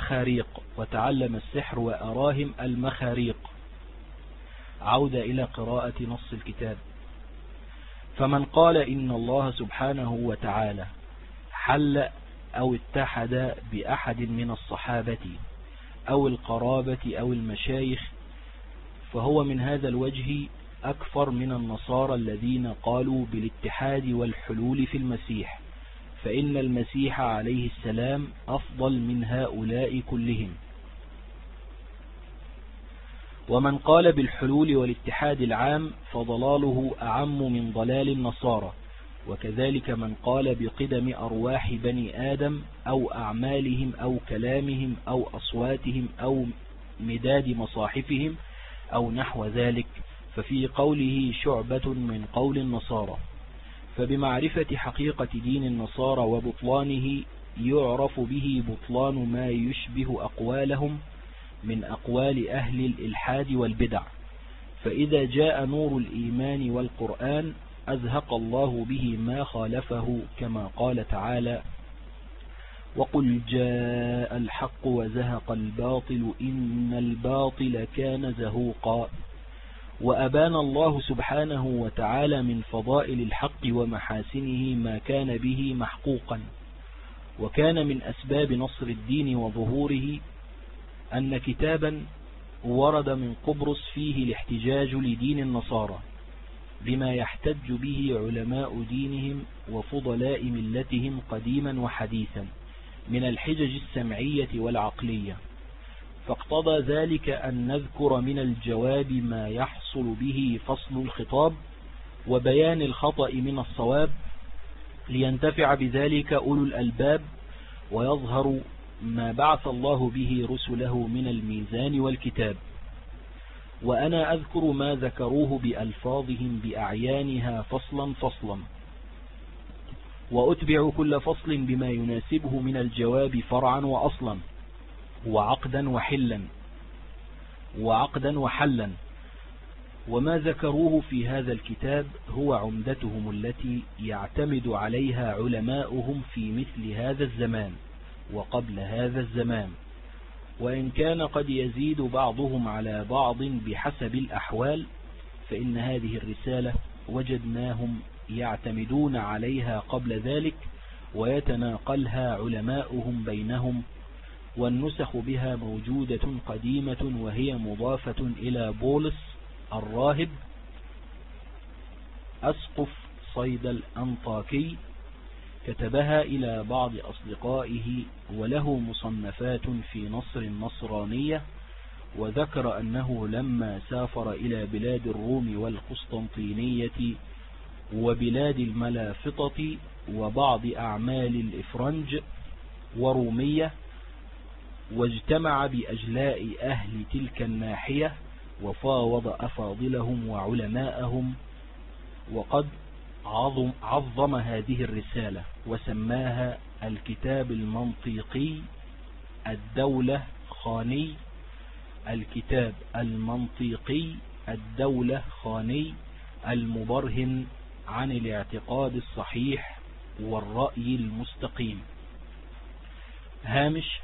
المخاريق. عودة إلى قراءة نص الكتاب. فمن قال إن الله سبحانه وتعالى حل أو اتحد بأحد من الصحابة أو القرابة أو المشايخ، فهو من هذا الوجه أكفر من النصارى الذين قالوا بالاتحاد والحلول في المسيح، فإن المسيح عليه السلام أفضل من هؤلاء كلهم. ومن قال بالحلول والاتحاد العام فضلاله أعم من ضلال النصارى. وكذلك من قال بقدم أرواح بني آدم أو أعمالهم أو كلامهم أو أصواتهم أو مداد مصاحفهم أو نحو ذلك، ففي قوله شعبة من قول النصارى. فبمعرفة حقيقة دين النصارى وبطلانه يعرف به بطلان ما يشبه أقوالهم من أقوال أهل الإلحاد والبدع. فإذا جاء نور الإيمان والقرآن أزهق الله به ما خالفه، كما قال تعالى: وقل جاء الحق وزهق الباطل إن الباطل كان زهوقا. وأبان الله سبحانه وتعالى من فضائل الحق ومحاسنه ما كان به محقوقا. وكان من أسباب نصر الدين وظهوره أن كتابا ورد من قبرص فيه الاحتجاج لدين النصارى بما يحتج به علماء دينهم وفضلاء ملتهم قديما وحديثا من الحجج السمعية والعقلية. فاقتضى ذلك أن نذكر من الجواب ما يحصل به فصل الخطاب وبيان الخطأ من الصواب، لينتفع بذلك أولو الألباب، ويظهر ما بعث الله به رسله من الميزان والكتاب. وأنا أذكر ما ذكروه بألفاظهم بأعيانها فصلا فصلا، وأتبع كل فصل بما يناسبه من الجواب فرعا وأصلا وعقدا وحلا وما ذكروه في هذا الكتاب هو عمدتهم التي يعتمد عليها علماؤهم في مثل هذا الزمان وقبل هذا الزمان، وإن كان قد يزيد بعضهم على بعض بحسب الأحوال، فإن هذه الرسالة وجدناهم يعتمدون عليها قبل ذلك ويتناقلها علماؤهم بينهم، والنسخ بها موجودة قديمة وهي مضافة إلى بولس الراهب أسقف صيدا الأنطاكي، كتبها إلى بعض أصدقائه، وله مصنفات في نصر النصرانية، وذكر أنه لما سافر إلى بلاد الروم والقسطنطينية وبلاد الملافطة وبعض أعمال الإفرنج ورومية، واجتمع بأجلاء أهل تلك الناحية وفاوض أفاضلهم وعلماءهم، وقد عظم هذه الرسالة وسماها الكتاب المنطقي الدولة خاني، الكتاب المنطقي الدولة خاني المبرهن عن الاعتقاد الصحيح والرأي المستقيم. هامش: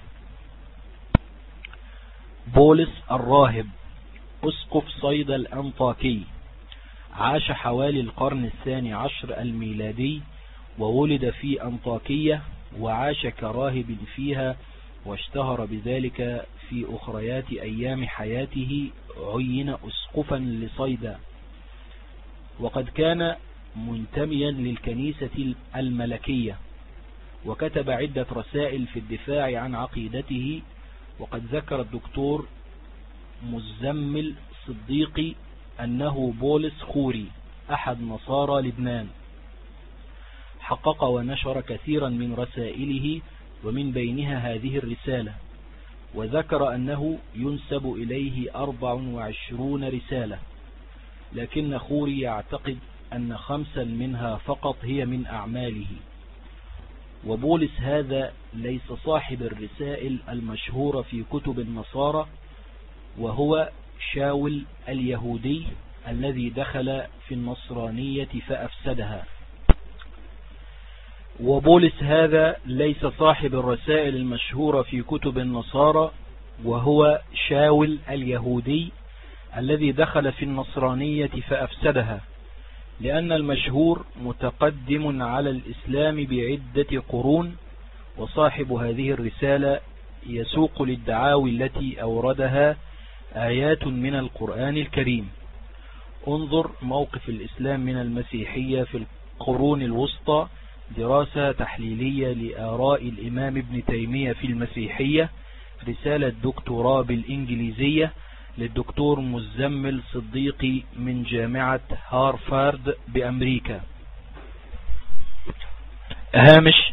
بولس الراهب أسقف صيدا الأنطاكي عاش حوالي القرن 12 الميلادي، وولد في أنطاكية وعاش كراهب فيها، واشتهر بذلك في أخريات أيام حياته، عين أسقفا لصيدا، وقد كان منتميا للكنيسة الملكية، وكتب عدة رسائل في الدفاع عن عقيدته. وقد ذكر الدكتور مزمل صديقي أنه بولس خوري أحد نصارى لبنان، حقق ونشر كثيرا من رسائله ومن بينها هذه الرسالة، وذكر أنه ينسب إليه 24 رسالة، لكن خوري يعتقد أن 5 منها فقط هي من أعماله. وبولس هذا ليس صاحب الرسائل المشهورة في كتب النصارى، وهو شاول اليهودي الذي دخل في النصرانية فأفسدها. وبولس هذا ليس صاحب الرسائل المشهورة في كتب النصارى، وهو شاول اليهودي الذي دخل في النصرانية فأفسدها، لأن المشهور متقدم على الإسلام بعدة قرون، وصاحب هذه الرسالة يسوق للدعاوي التي أوردها آيات من القرآن الكريم. انظر موقف الإسلام من المسيحية في القرون الوسطى، دراسة تحليلية لآراء الإمام ابن تيمية في المسيحية، رسالة دكتوراه بالإنجليزية للدكتور مزمل صديقي من جامعة هارفارد بأمريكا. هامش: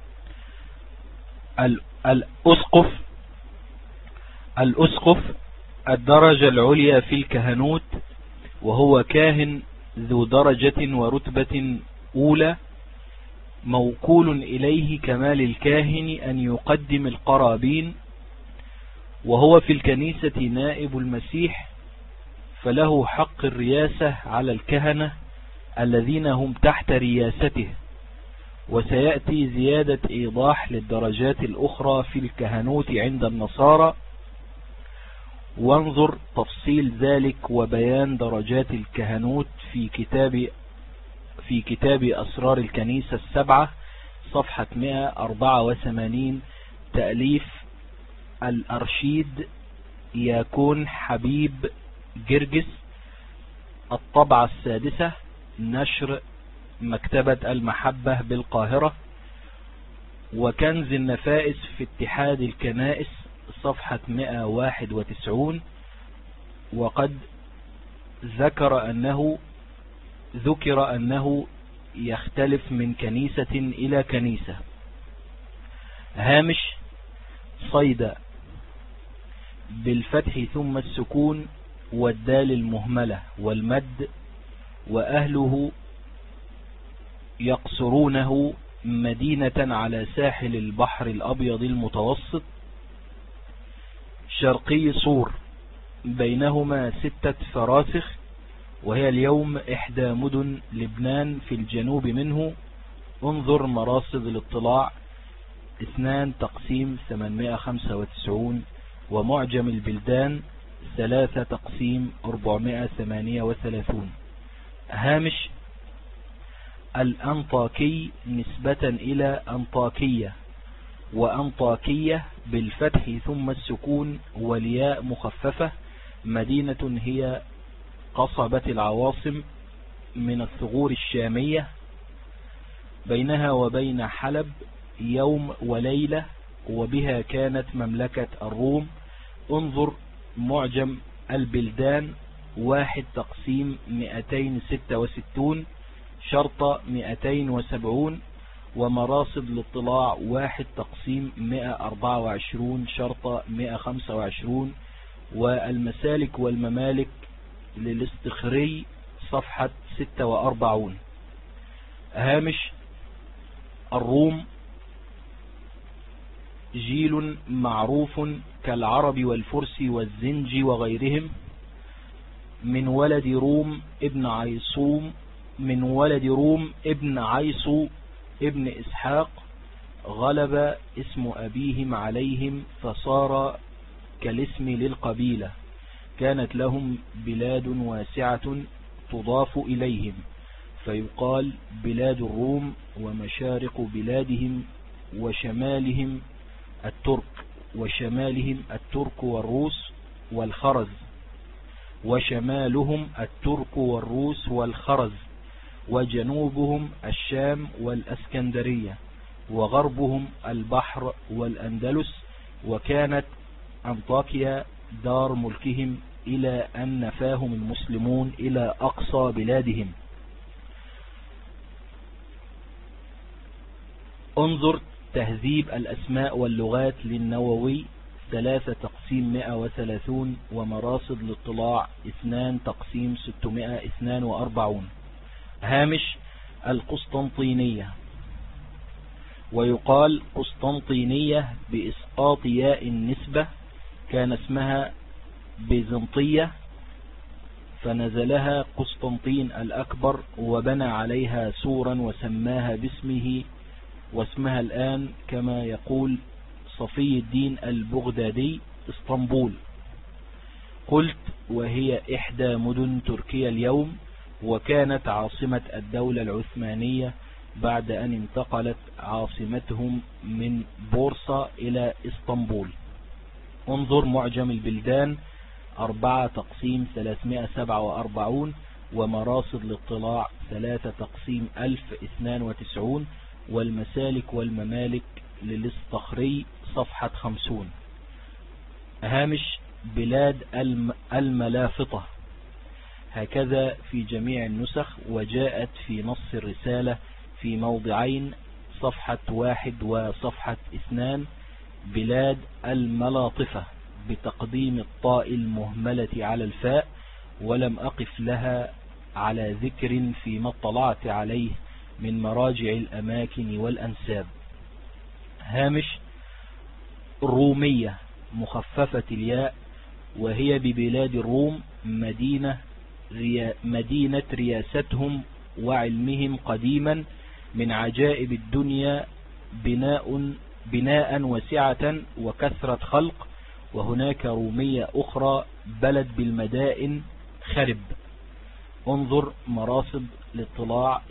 الأسقف الدرجة العليا في الكهنوت، وهو كاهن ذو درجة ورتبة أولى، موكول إليه كمال الكاهن أن يقدم القرابين، وهو في الكنيسة نائب المسيح، فله حق الرياسة على الكهنة الذين هم تحت رياسته. وسيأتي زيادة إيضاح للدرجات الأخرى في الكهنوت عند النصارى، وانظر تفصيل ذلك وبيان درجات الكهنوت في كتاب أسرار الكنيسة السبعة، صفحة 184، تأليف الأرشيد يكون حبيب جرجس، الطبعة 6، نشر مكتبة المحبة بالقاهرة. وكنز النفائس في اتحاد الكنائس، صفحة 191. وقد ذكر أنه يختلف من كنيسة إلى كنيسة. هامش: صيدا بالفتح ثم السكون والدال المهملة والمد، وأهله يقصرونه مدينة على ساحل البحر الأبيض المتوسط، شرقي صور، بينهما 6 فراسخ، وهي اليوم إحدى مدن لبنان في الجنوب منه. انظر مراصد الاطلاع 2/895 ومعجم البلدان 3/438. هامش الأنطاكي نسبة إلى أنطاكية، وأنطاكية بالفتح ثم السكون والياء مخففة، مدينة هي قصبة العواصم من الثغور الشامية، بينها وبين حلب يوم وليلة، وبها كانت مملكة الروم. انظر معجم البلدان 1/266 شرطة 270 ومراصد الاطلاع 1/124 شرطة 125 والمسالك والممالك للاستخري صفحة 46. هامش الروم جيل معروف كالعرب والفرس والزنج وغيرهم، من ولد روم ابن عيصو ابن إسحاق، غلب اسم أبيهم عليهم فصار كالاسم للقبيلة. كانت لهم بلاد واسعة تضاف إليهم، فيقال بلاد الروم، ومشارق بلادهم وشمالهم الترك والروس والخرز، وشمالهم الترك والروس والخرز، وجنوبهم الشام والأسكندرية، وغربهم البحر والأندلس. وكانت أنطاكيا دار ملكهم إلى أن نفاهم المسلمون إلى أقصى بلادهم. انظر تهذيب الأسماء واللغات للنووي 3/130 ومراصد الاطلاع 2/642. هامش القسطنطينية، ويقال قسطنطينية بإسقاط ياء النسبة، كان اسمها بيزنطية فنزلها قسطنطين الأكبر وبنى عليها سورا وسماها باسمه، واسمها الآن كما يقول صفي الدين البغدادي اسطنبول. قلت وهي إحدى مدن تركيا اليوم، وكانت عاصمة الدولة العثمانية بعد أن انتقلت عاصمتهم من بورصة إلى اسطنبول. انظر معجم البلدان 4/347 ومراصد الاطلاع 3/1092 والمسالك والممالك للاستخري صفحة 50. هامش بلاد الملافطة، هكذا في جميع النسخ، وجاءت في نص الرسالة في موضعين صفحة 1 وصفحة 2 بلاد الملاطفة بتقديم الطاء المهملة على الفاء، ولم أقف لها على ذكر فيما اطلعت عليه من مراجع الأماكن والأنساب. هامش الرومية مخففة الياء، وهي ببلاد الروم، مدينة رياستهم وعلمهم قديما، من عجائب الدنيا بناء وسعة وكثرة خلق. وهناك رومية أخرى بلد بالمدائن خرب. انظر مراصد الاطلاع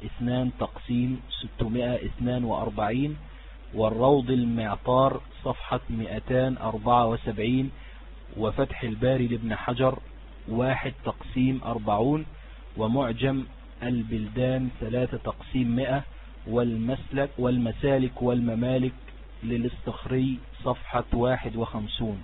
2/642 والروض المعطار صفحة 274 وفتح الباري لابن حجر 1/40 ومعجم البلدان 3/100 والمسالك والممالك للاستخري صفحة 51.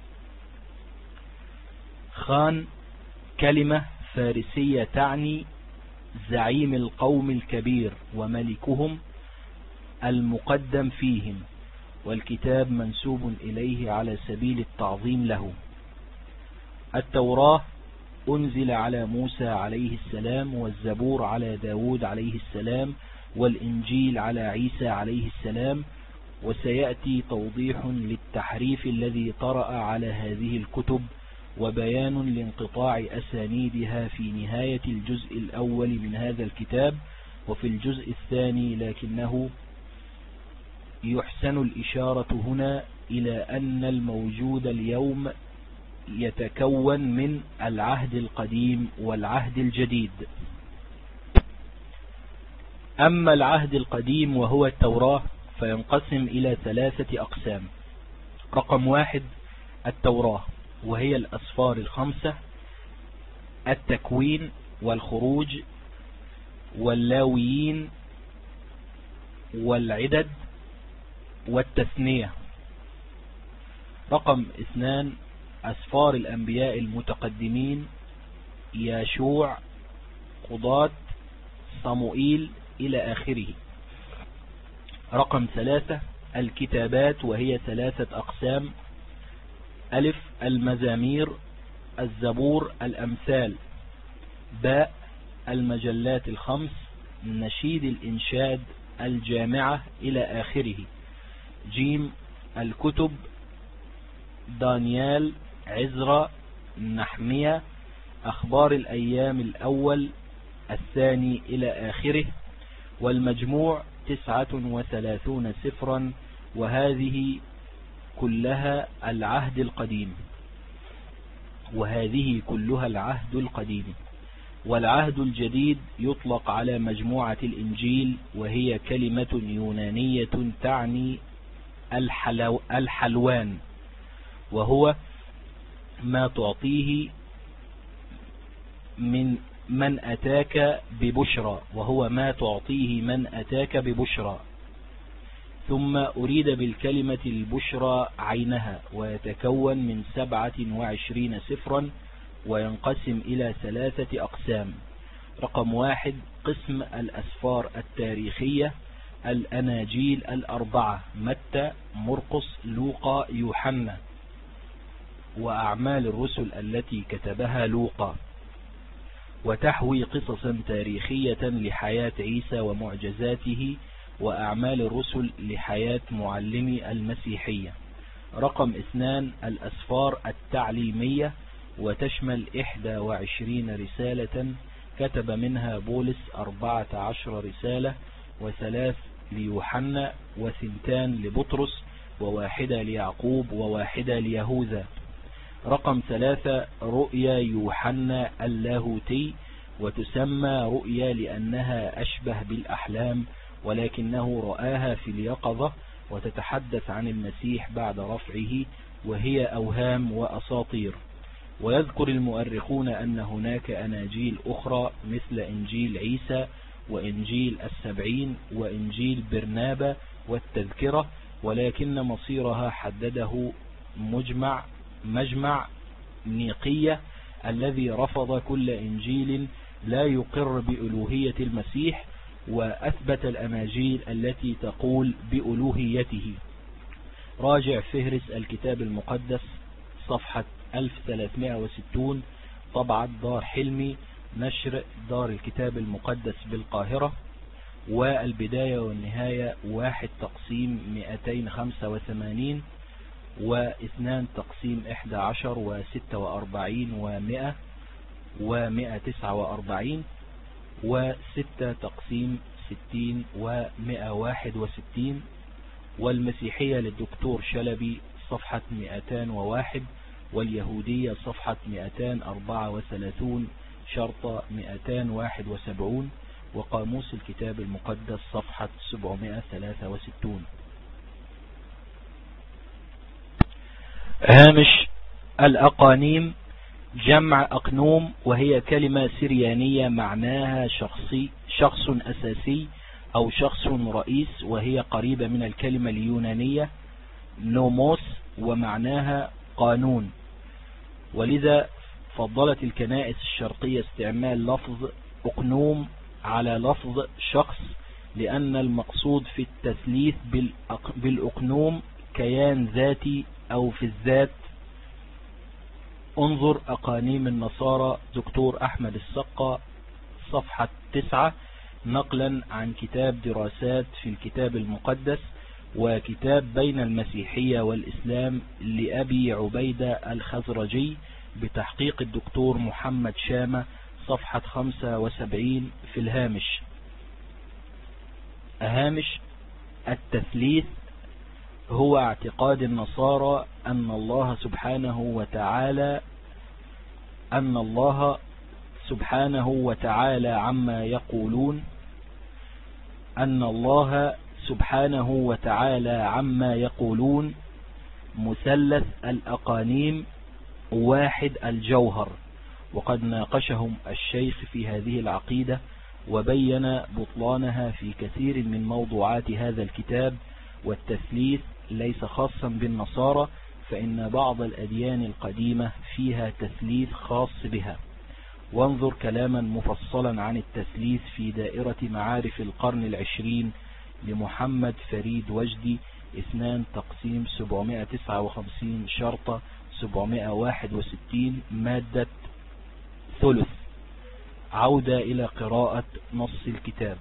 خان كلمة فارسية تعني زعيم القوم الكبير وملكهم المقدم فيهم، والكتاب منسوب إليه على سبيل التعظيم له. التوراة أنزل على موسى عليه السلام، والزبور على داود عليه السلام، والإنجيل على عيسى عليه السلام. وسيأتي توضيح للتحريف الذي طرأ على هذه الكتب وبيان لانقطاع أسانيدها في نهاية الجزء الأول من هذا الكتاب وفي الجزء الثاني، لكنه يحسن الإشارة هنا إلى أن الموجود اليوم يتكون من العهد القديم والعهد الجديد. أما العهد القديم وهو التوراة فينقسم إلى 3 أقسام. رقم 1 التوراة، وهي الأسفار 5: التكوين والخروج واللاويين والعدد والتثنية. رقم 2 أسفار الأنبياء المتقدمين: ياشوع، قضاة، صموئيل إلى آخره. رقم 3 الكتابات، وهي 3 أقسام: ألف المزامير، الزبور، الأمثال. باء المجلات 5، نشيد الإنشاد، الجامعة إلى آخره. جيم الكتب: دانيال، عزرا، نحمية، أخبار الأيام الأول، الثاني إلى آخره. والمجموع 39 سفرا، وهذه كلها العهد القديم. والعهد الجديد يطلق على مجموعة الإنجيل، وهي كلمة يونانية تعني الحلوان، وهو ما تعطيه من أتاك ببشرى، ثم أريد بالكلمة البشرى عينها، ويتكون من 27 سفرا، وينقسم إلى 3 أقسام. رقم 1 قسم الأسفار التاريخية: الأناجيل 4: متى، مرقس، لوقا، يوحنا، وأعمال الرسل التي كتبها لوقا، وتحوي قصصا تاريخية لحياة عيسى ومعجزاته، وأعمال الرسل لحياة معلمي المسيحية. رقم 2 الأسفار التعليمية، وتشمل 21 رسالة كتب منها بولس 14 رسالة، و3 ليوحنا، و2 لبطرس، و1 ليعقوب، و1 ليهوذا. رقم 3 رؤيا يوحنا اللاهوتي، وتسمى رؤيا لأنها أشبه بالأحلام، ولكنه رآها في اليقظة، وتتحدث عن المسيح بعد رفعه، وهي أوهام وأساطير. ويذكر المؤرخون أن هناك أناجيل أخرى مثل إنجيل عيسى، وإنجيل 70، وإنجيل برنابا، والتذكرة، ولكن مصيرها حدده مجمع نيقية الذي رفض كل إنجيل لا يقر بألوهية المسيح، وأثبت الأناجيل التي تقول بألوهيته. راجع فهرس الكتاب المقدس صفحة 1360، طبعة دار حلمي، نشر دار الكتاب المقدس بالقاهرة. والبداية والنهاية 1 تقسيم 285، و2 تقسيم 11، و46 و100 و149، و6 تقسيم 60 و161. والمسيحية للدكتور شلبي صفحة 201، واليهودية صفحة 234 شرطة 271، وقاموس الكتاب المقدس صفحة 763. هامش الأقانيم: جمع أقنوم، وهي كلمة سريانية معناها شخص أساسي أو شخص رئيس، وهي قريبة من الكلمة اليونانية نوموس، ومعناها قانون. ولذا فضلت الكنائس الشرقية استعمال لفظ أقنوم على لفظ شخص، لأن المقصود في التثليث بالأقنوم كيان ذاتي أو في الذات. انظر أقانيم النصارى دكتور أحمد السقا صفحة 9، نقلا عن كتاب دراسات في الكتاب المقدس، وكتاب بين المسيحية والإسلام لأبي عبيدة الخزرجي، بتحقيق الدكتور محمد شامة، صفحة 75 في الهامش. هامش: التثليث هو اعتقاد النصارى أن الله سبحانه وتعالى عما يقولون مثلث الأقانيم واحد الجوهر. وقد ناقشهم الشيخ في هذه العقيدة وبين بطلانها في كثير من موضوعات هذا الكتاب. والتثليث ليس خاصا بالنصارى، فإن بعض الأديان القديمة فيها تثليث خاص بها. وانظر كلاما مفصلا عن التثليث في دائرة معارف القرن العشرين لمحمد فريد وجدي، 2/759 شرطة 761 مادة ثلث. عودة إلى قراءة نص الكتاب.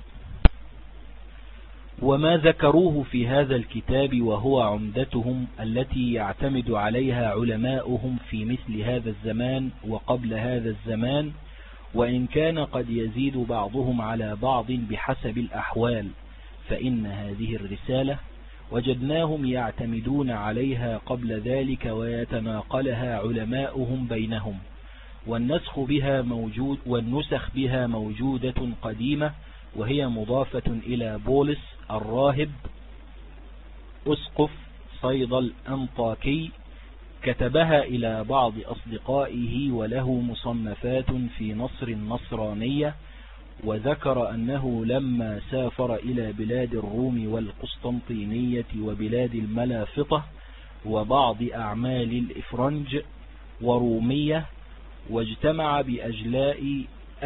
وما ذكروه في هذا الكتاب وهو عمدتهم التي يعتمد عليها علماؤهم في مثل هذا الزمان وقبل هذا الزمان، وإن كان قد يزيد بعضهم على بعض بحسب الأحوال، فإن هذه الرسالة وجدناهم يعتمدون عليها قبل ذلك ويتناقلها علماؤهم بينهم، والنسخ بها موجودة قديمة، وهي مضافة إلى بولس الراهب أسقف صيدا الأنطاكي، كتبها إلى بعض أصدقائه، وله مصنفات في نصر النصرانية. وذكر أنه لما سافر إلى بلاد الروم والقسطنطينية وبلاد الملافطة وبعض أعمال الإفرنج ورومية، واجتمع بأجلاء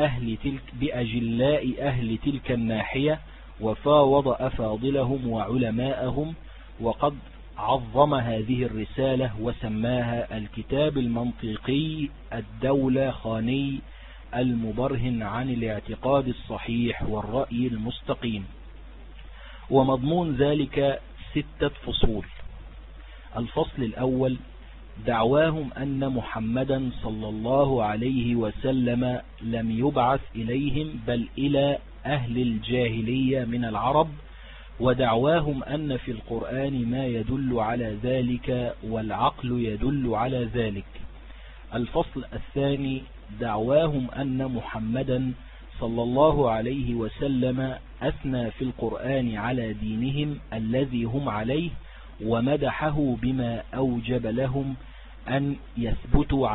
أهل تلك الناحية، وفاوض أفاضلهم وعلماءهم، وقد عظم هذه الرسالة وسماها الكتاب المنطقي الدولة خاني المبرهن عن الاعتقاد الصحيح والرأي المستقيم. ومضمون ذلك 6 فصول. الفصل الأول: دعواهم أن محمدا صلى الله عليه وسلم لم يبعث إليهم بل إلى أهل الجاهلية من العرب، ودعواهم أن في القرآن ما يدل على ذلك والعقل يدل على ذلك. الفصل الثاني: دعواهم أن محمدا صلى الله عليه وسلم أثنى في القرآن على دينهم الذي هم عليه، ومدحه بما أوجب لهم أن يثبتوا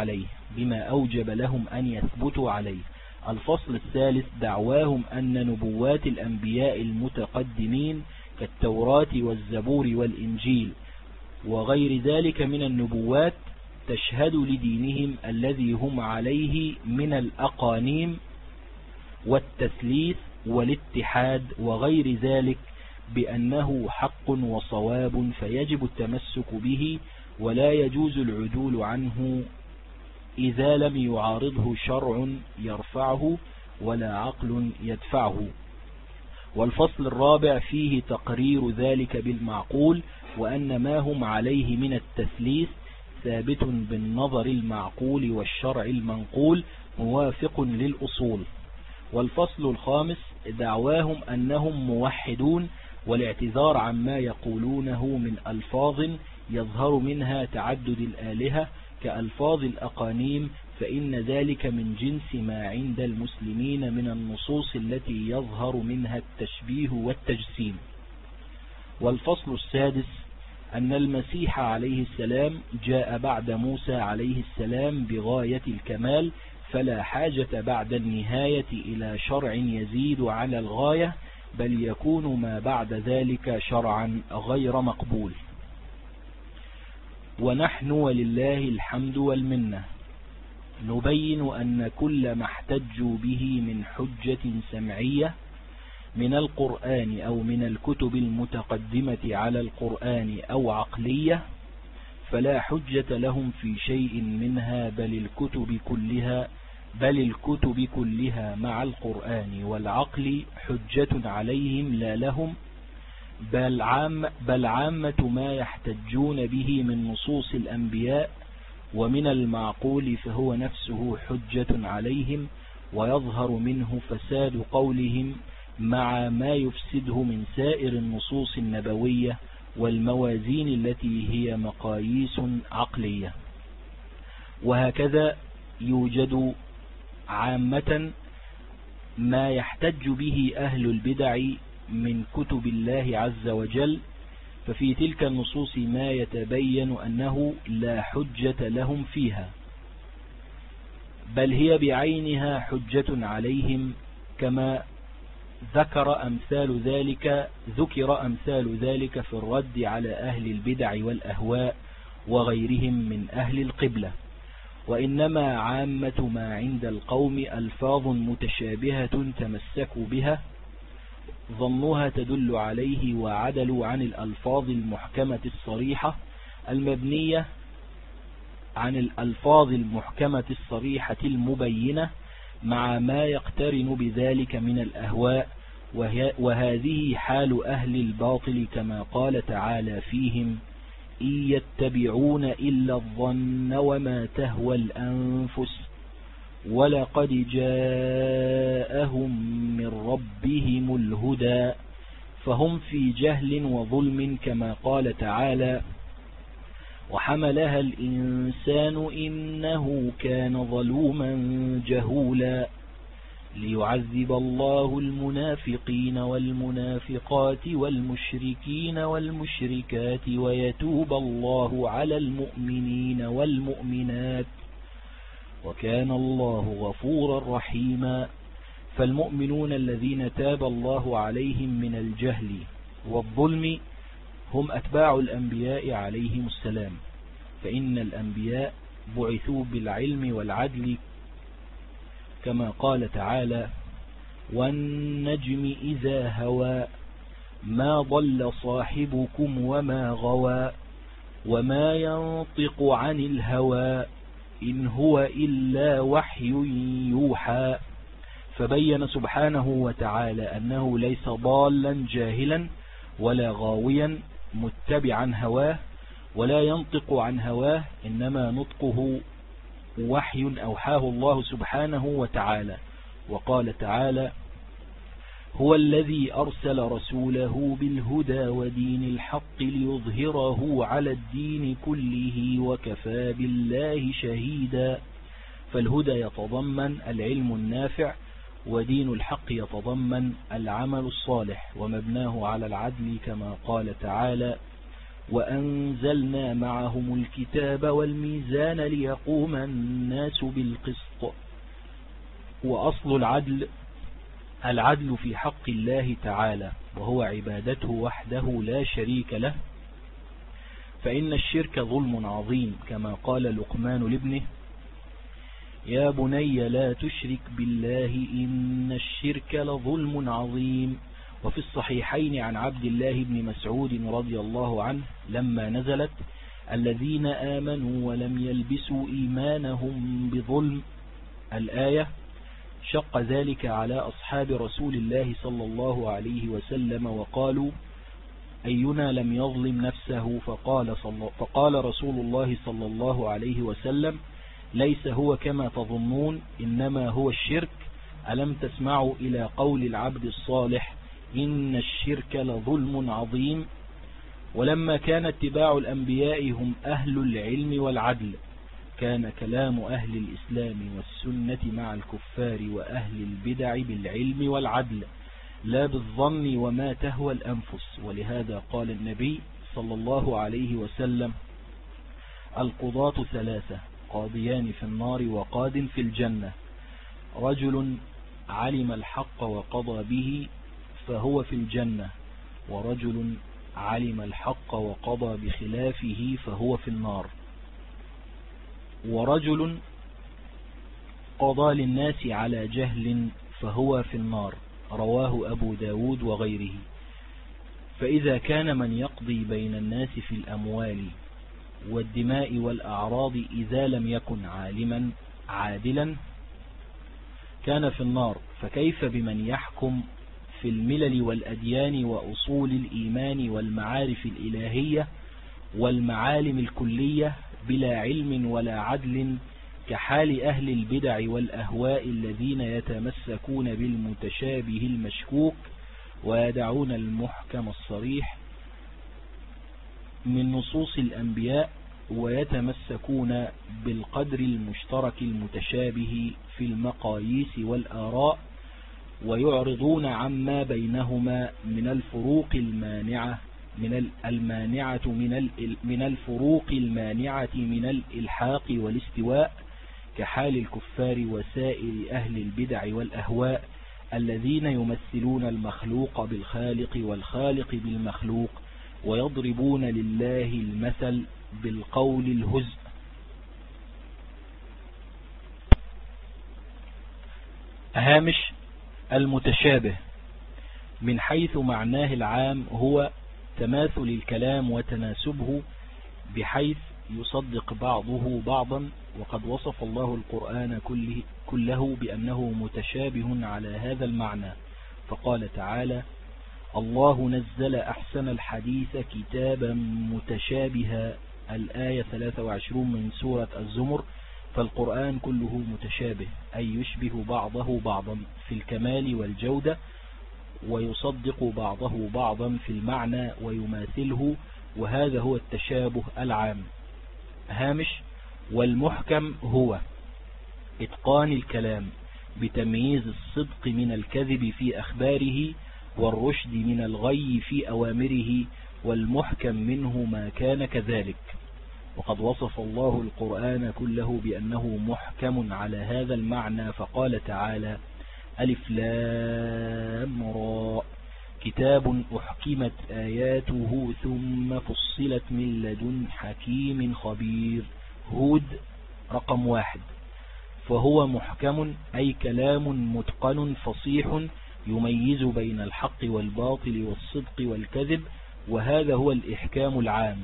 عليه. الفصل الثالث: دعواهم أن نبوات الأنبياء المتقدمين كالتوراة والزبور والإنجيل وغير ذلك من النبوات تشهد لدينهم الذي هم عليه من الأقانيم والتثليث والاتحاد وغير ذلك بأنه حق وصواب، فيجب التمسك به ولا يجوز العدول عنه إذا لم يعارضه شرع يرفعه ولا عقل يدفعه. والفصل الرابع فيه تقرير ذلك بالمعقول، وأن ما هم عليه من التثليث ثابت بالنظر المعقول والشرع المنقول موافق للأصول. والفصل الخامس: دعواهم أنهم موحدون، والاعتذار عما يقولونه من ألفاظ يظهر منها تعدد الآلهة كألفاظ الأقانيم، فإن ذلك من جنس ما عند المسلمين من النصوص التي يظهر منها التشبيه والتجسيم. والفصل السادس: أن المسيح عليه السلام جاء بعد موسى عليه السلام بغاية الكمال، فلا حاجة بعد النهاية إلى شرع يزيد على الغاية، بل يكون ما بعد ذلك شرعا غير مقبول. ونحن ولله الحمد والمنة نبين أن كل ما احتجوا به من حجة سمعية من القرآن أو من الكتب المتقدمة على القرآن أو عقلية فلا حجة لهم في شيء منها، بل الكتب كلها مع القرآن والعقل حجة عليهم لا لهم، بل عامة ما يحتجون به من نصوص الأنبياء ومن المعقول فهو نفسه حجة عليهم، ويظهر منه فساد قولهم مع ما يفسده من سائر النصوص النبوية والموازين التي هي مقاييس عقلية. وهكذا يوجد عامة ما يحتج به أهل البدع من كتب الله عز وجل، ففي تلك النصوص ما يتبين أنه لا حجة لهم فيها، بل هي بعينها حجة عليهم، كما ذكر أمثال ذلك في الرد على أهل البدع والأهواء وغيرهم من أهل القبلة. وإنما عامة ما عند القوم ألفاظ متشابهة تمسكوا بها ظنوها تدل عليه، وعدلوا عن الألفاظ المحكمة الصريحة المبنية عن الألفاظ المحكمة الصريحة المبينة مع ما يقترن بذلك من الأهواء، وهذه حال أهل الباطل، كما قال تعالى فيهم: إن يتبعون إلا الظن وما تهوى الأنفس ولقد جاءهم من ربهم الهدى. فهم في جهل وظلم، كما قال تعالى: وحملها الإنسان إنه كان ظلوما جهولا. ليعذب الله المنافقين والمنافقات والمشركين والمشركات ويتوب الله على المؤمنين والمؤمنات وكان الله غفورا رحيما. فالمؤمنون الذين تاب الله عليهم من الجهل والظلم هم أتباع الأنبياء عليهم السلام، فإن الأنبياء بعثوا بالعلم والعدل، كما قال تعالى: والنجم إذا هوى ما ضل صاحبكم وما غوى وما ينطق عن الهوى إن هو إلا وحي يوحى. فبين سبحانه وتعالى أنه ليس ضالا جاهلا ولا غاويا متبعا هواه، ولا ينطق عن هواه، إنما نطقه وحي أوحاه الله سبحانه وتعالى. وقال تعالى: هو الذي أرسل رسوله بالهدى ودين الحق ليظهره على الدين كله وكفى بالله شهيدا. فالهدى يتضمن العلم النافع، ودين الحق يتضمن العمل الصالح، ومبناه على العدل، كما قال تعالى: وأنزلنا معهم الكتاب والميزان ليقوم الناس بالقسط. وأصل العدل في حق الله تعالى، وهو عبادته وحده لا شريك له، فإن الشرك ظلم عظيم، كما قال لقمان لابنه: يا بني لا تشرك بالله إن الشرك لظلم عظيم. وفي الصحيحين عن عبد الله بن مسعود رضي الله عنه لما نزلت: الذين آمنوا ولم يلبسوا إيمانهم بظلم الآية، شق ذلك على أصحاب رسول الله صلى الله عليه وسلم، وقالوا: أينا لم يظلم نفسه؟ فقال رسول الله صلى الله عليه وسلم: ليس هو كما تظنون، إنما هو الشرك. ألم تسمعوا إلى قول العبد الصالح: إن الشرك لظلم عظيم؟ ولما كان اتباع الأنبياء هم أهل العلم والعدل، كان كلام أهل الإسلام والسنة مع الكفار وأهل البدع بالعلم والعدل، لا بالظن وما تهوى الأنفس. ولهذا قال النبي صلى الله عليه وسلم: القضاة ثلاثة، قاضيان في النار وقاد في الجنة: رجل علم الحق وقضى به فهو في الجنة، ورجل علم الحق وقضى بخلافه فهو في النار، ورجل قضى للناس على جهل فهو في النار. رواه أبو داود وغيره. فإذا كان من يقضي بين الناس في الأموال والدماء والأعراض إذا لم يكن عالما عادلا كان في النار، فكيف بمن يحكم في الملل والأديان وأصول الإيمان والمعارف الإلهية والمعالم الكلية بلا علم ولا عدل، كحال أهل البدع والأهواء الذين يتمسكون بالمتشابه المشكوك ويدعون المحكم الصريح من نصوص الأنبياء، ويتمسكون بالقدر المشترك المتشابه في المقاييس والآراء، ويعرضون عما بينهما من الفروق المانعة من الإلحاق والاستواء، كحال الكفار وسائر أهل البدع والأهواء الذين يمثلون المخلوق بالخالق والخالق بالمخلوق، ويضربون لله المثل بالقول الهزء. هامش المتشابه من حيث معناه العام هو تماثل الكلام وتناسبه بحيث يصدق بعضه بعضا، وقد وصف الله القرآن كله بأنه متشابه على هذا المعنى، فقال تعالى: الله نزل أحسن الحديث كتابا متشابها، الآية 23 من سورة الزمر. فالقرآن كله متشابه، أي يشبه بعضه بعضا في الكمال والجودة، ويصدق بعضه بعضا في المعنى ويماثله، وهذا هو التشابه العام. هامش والمحكم هو إتقان الكلام بتمييز الصدق من الكذب في أخباره، والرشد من الغي في أوامره، والمحكم منه ما كان كذلك. وقد وصف الله القرآن كله بأنه محكم على هذا المعنى، فقال تعالى: ألف لام را، كتاب أحكمت آياته ثم فصلت من لدن حكيم خبير، هود رقم 1. فهو محكم أي كلام متقن فصيح يميز بين الحق والباطل والصدق والكذب، وهذا هو الإحكام العام.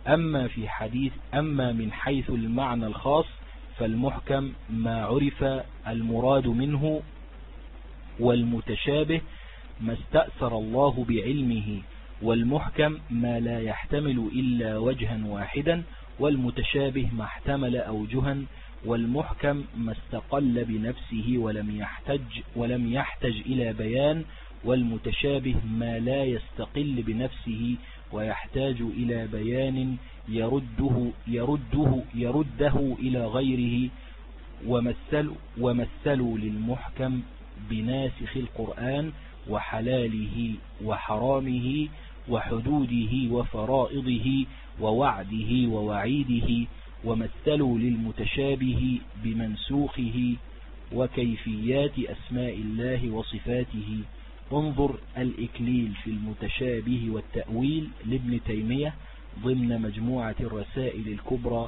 أما من حيث المعنى الخاص فالمحكم ما عرف المراد منه، والمتشابه ما استأثر الله بعلمه، والمحكم ما لا يحتمل إلا وجها واحدا، والمتشابه ما احتمل أوجها، والمحكم ما استقل بنفسه ولم يحتج إلى بيان، والمتشابه ما لا يستقل بنفسه ويحتاج إلى بيان يرده إلى غيره. ومثلوا للمحكم بناسخ القرآن وحلاله وحرامه وحدوده وفرائضه ووعده ووعيده، ومثلوا للمتشابه بمنسوخه وكيفيات أسماء الله وصفاته. انظر الإكليل في المتشابه والتأويل لابن تيمية ضمن مجموعة الرسائل الكبرى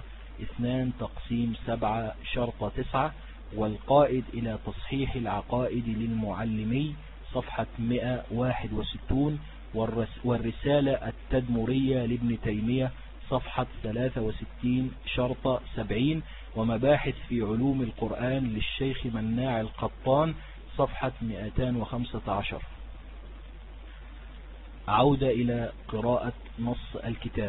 2/7 شرط 9، والقائد إلى تصحيح العقائد للمعلمي صفحة 161، والرسالة التدمرية لابن تيمية صفحة 63 شرط 70، ومباحث في علوم القرآن للشيخ مناع القطان صفحة 215. عودة إلى قراءة نص الكتاب.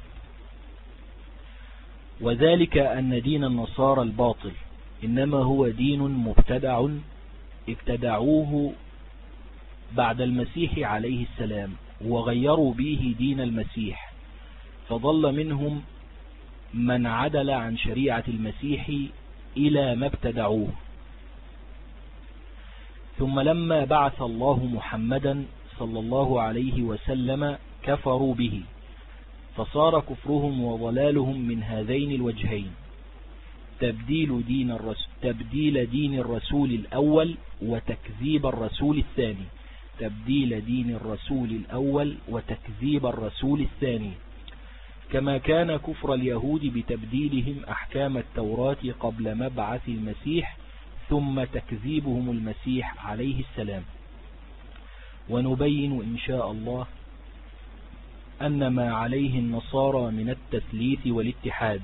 وذلك أن دين النصارى الباطل إنما هو دين مبتدع ابتدعوه بعد المسيح عليه السلام، وغيروا به دين المسيح، فضل منهم من عدل عن شريعة المسيح إلى ما ابتدعوه. ثم لما بعث الله محمدا صلى الله عليه وسلم كفروا به، فصار كفرهم وضلالهم من هذين الوجهين: تبديل دين الرسول الأول وتكذيب الرسول الثاني. تبديل دين الرسول الأول وتكذيب الرسول الثاني، كما كان كفر اليهود بتبديلهم أحكام التوراة قبل مبعث المسيح، ثم تكذيبهم المسيح عليه السلام. ونبين إن شاء الله أن ما عليه النصارى من التثليث والاتحاد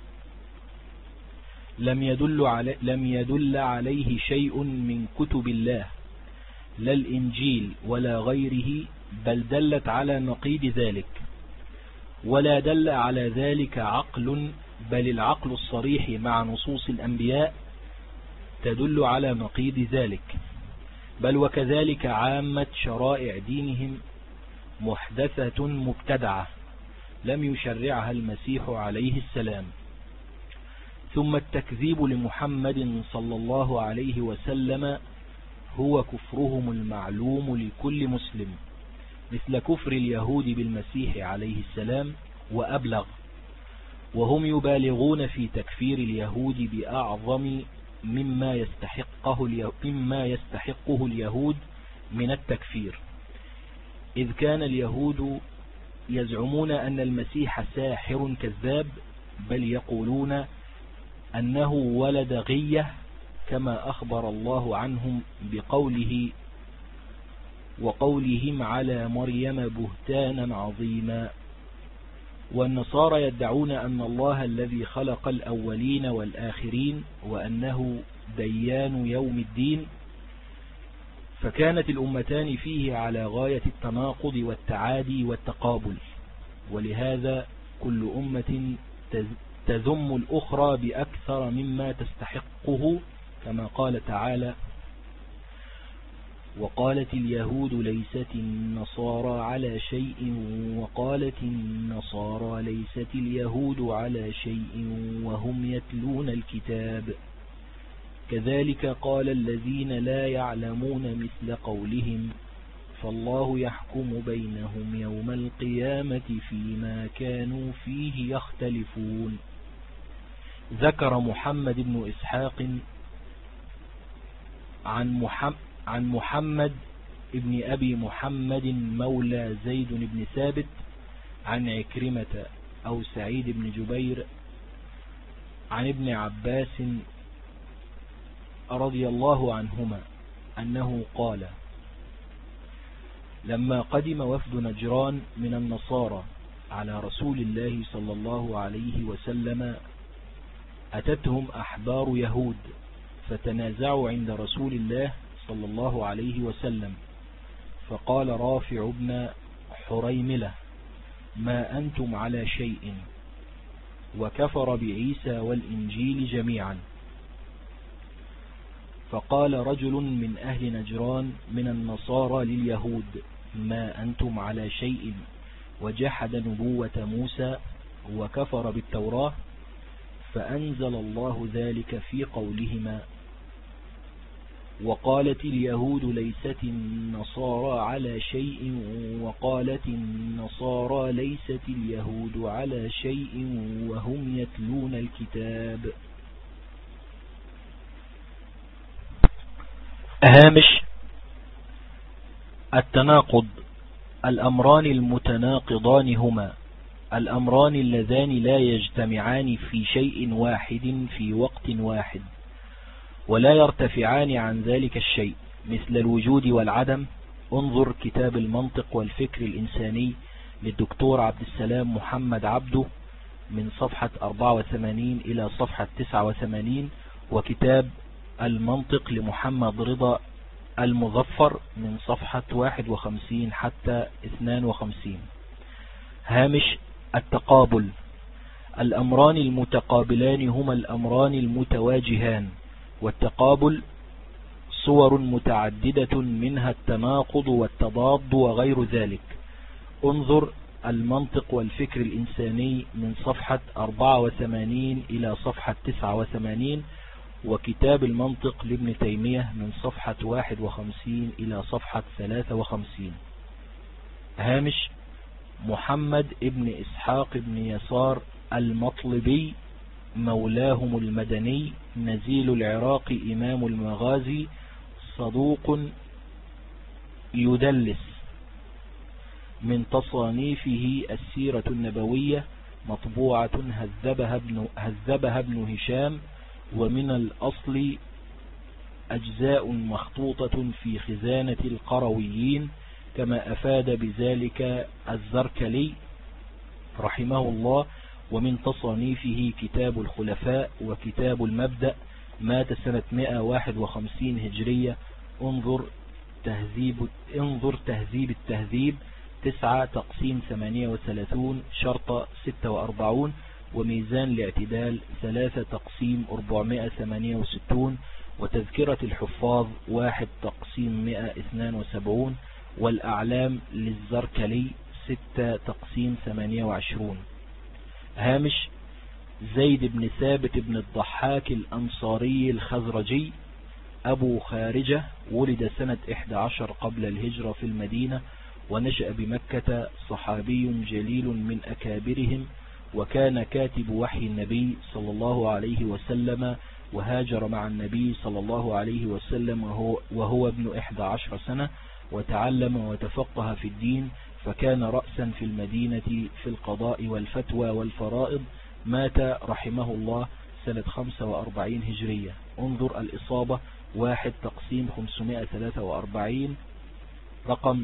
لم يدل عليه شيء من كتب الله، لا الإنجيل ولا غيره، بل دلت على نقيض ذلك. ولا دل على ذلك عقل، بل العقل الصريح مع نصوص الأنبياء تدل على نقيض ذلك. بل وكذلك عامة شرائع دينهم محدثة مبتدعة لم يشرعها المسيح عليه السلام. ثم التكذيب لمحمد صلى الله عليه وسلم هو كفرهم المعلوم لكل مسلم، مثل كفر اليهود بالمسيح عليه السلام وأبلغ، وهم يبالغون في تكفير اليهود بأعظم مما يستحقه اليهود من التكفير، إذ كان اليهود يزعمون أن المسيح ساحر كذاب، بل يقولون أنه ولد غية كما أخبر الله عنهم بقوله وقولهم على مريم بهتانا عظيما. والنصارى يدعون أن الله الذي خلق الأولين والآخرين وأنه ديان يوم الدين، فكانت الأمتان فيه على غاية التناقض والتعادي والتقابل، ولهذا كل أمة تذم الأخرى بأكثر مما تستحقه، كما قال تعالى: وقالت اليهود ليست النصارى على شيء وقالت النصارى ليست اليهود على شيء وهم يتلون الكتاب، كذلك قال الذين لا يعلمون مثل قولهم، فالله يحكم بينهم يوم القيامة فيما كانوا فيه يختلفون. ذكر محمد بن إسحاق عن محمد ابن أبي محمد مولى زيد بن ثابت عن عكرمة أو سعيد بن جبير عن ابن عباس رضي الله عنهما أنه قال: لما قدم وفد نجران من النصارى على رسول الله صلى الله عليه وسلم أتتهم أحبار يهود فتنازعوا عند رسول الله صلى الله عليه وسلم، فقال رافع بن حريملة: ما أنتم على شيء، وكفر بعيسى والإنجيل جميعا. فقال رجل من أهل نجران من النصارى لليهود: ما أنتم على شيء، وجحد نبوة موسى وكفر بالتوراة، فأنزل الله ذلك في قولهما: وقالت اليهود ليست النصارى على شيء وقالت النصارى ليست اليهود على شيء وهم يتلون الكتاب. هامش التناقض. الأمران المتناقضان هما الأمران اللذان لا يجتمعان في شيء واحد في وقت واحد، ولا يرتفعان عن ذلك الشيء، مثل الوجود والعدم. انظر كتاب المنطق والفكر الإنساني للدكتور عبد السلام محمد عبده من صفحة 84 إلى صفحة 89، وكتاب المنطق لمحمد رضا المظفر من صفحة 51 حتى 52. هامش التقابل. الأمران المتقابلان هما الأمران المتواجهان، والتقابل صور متعددة منها التناقض والتضاد وغير ذلك. انظر المنطق والفكر الإنساني من صفحة 84 إلى صفحة 89، وكتاب المنطق لابن تيمية من صفحة 51 إلى صفحة 53. هامش محمد ابن إسحاق ابن يسار المطلبي مولاهم المدني نزيل العراق إمام المغازي، صدوق يدلس، من تصانيفه السيرة النبوية، مطبوعة هذبها ابن هشام، ومن الأصل أجزاء مخطوطة في خزانة القرويين، كما أفاد بذلك الزركلي رحمه الله. ومن تصانيفه كتاب الخلفاء وكتاب المبدأ، مات سنة 151 هجرية. انظر تهذيب التهذيب 9 تقسيم 38 شرطة 46 وميزان الاعتدال 3 تقسيم 468 وتذكرة الحفاظ 1 تقسيم 172 والأعلام للزركلي 6 تقسيم 28. هامش زيد بن ثابت بن الضحاك الأنصاري الخزرجي أبو خارجة ولد سنة 11 قبل الهجرة في المدينة ونشأ بمكة، صحابي جليل من أكابرهم، وكان كاتب وحي النبي صلى الله عليه وسلم، وهاجر مع النبي صلى الله عليه وسلم وهو ابن 11 سنة، وتعلم وتفقه في الدين، فكان رأسا في المدينة في القضاء والفتوى والفرائض. مات رحمه الله سنة 45 هجرية. انظر الإصابة 1 تقسيم 543 رقم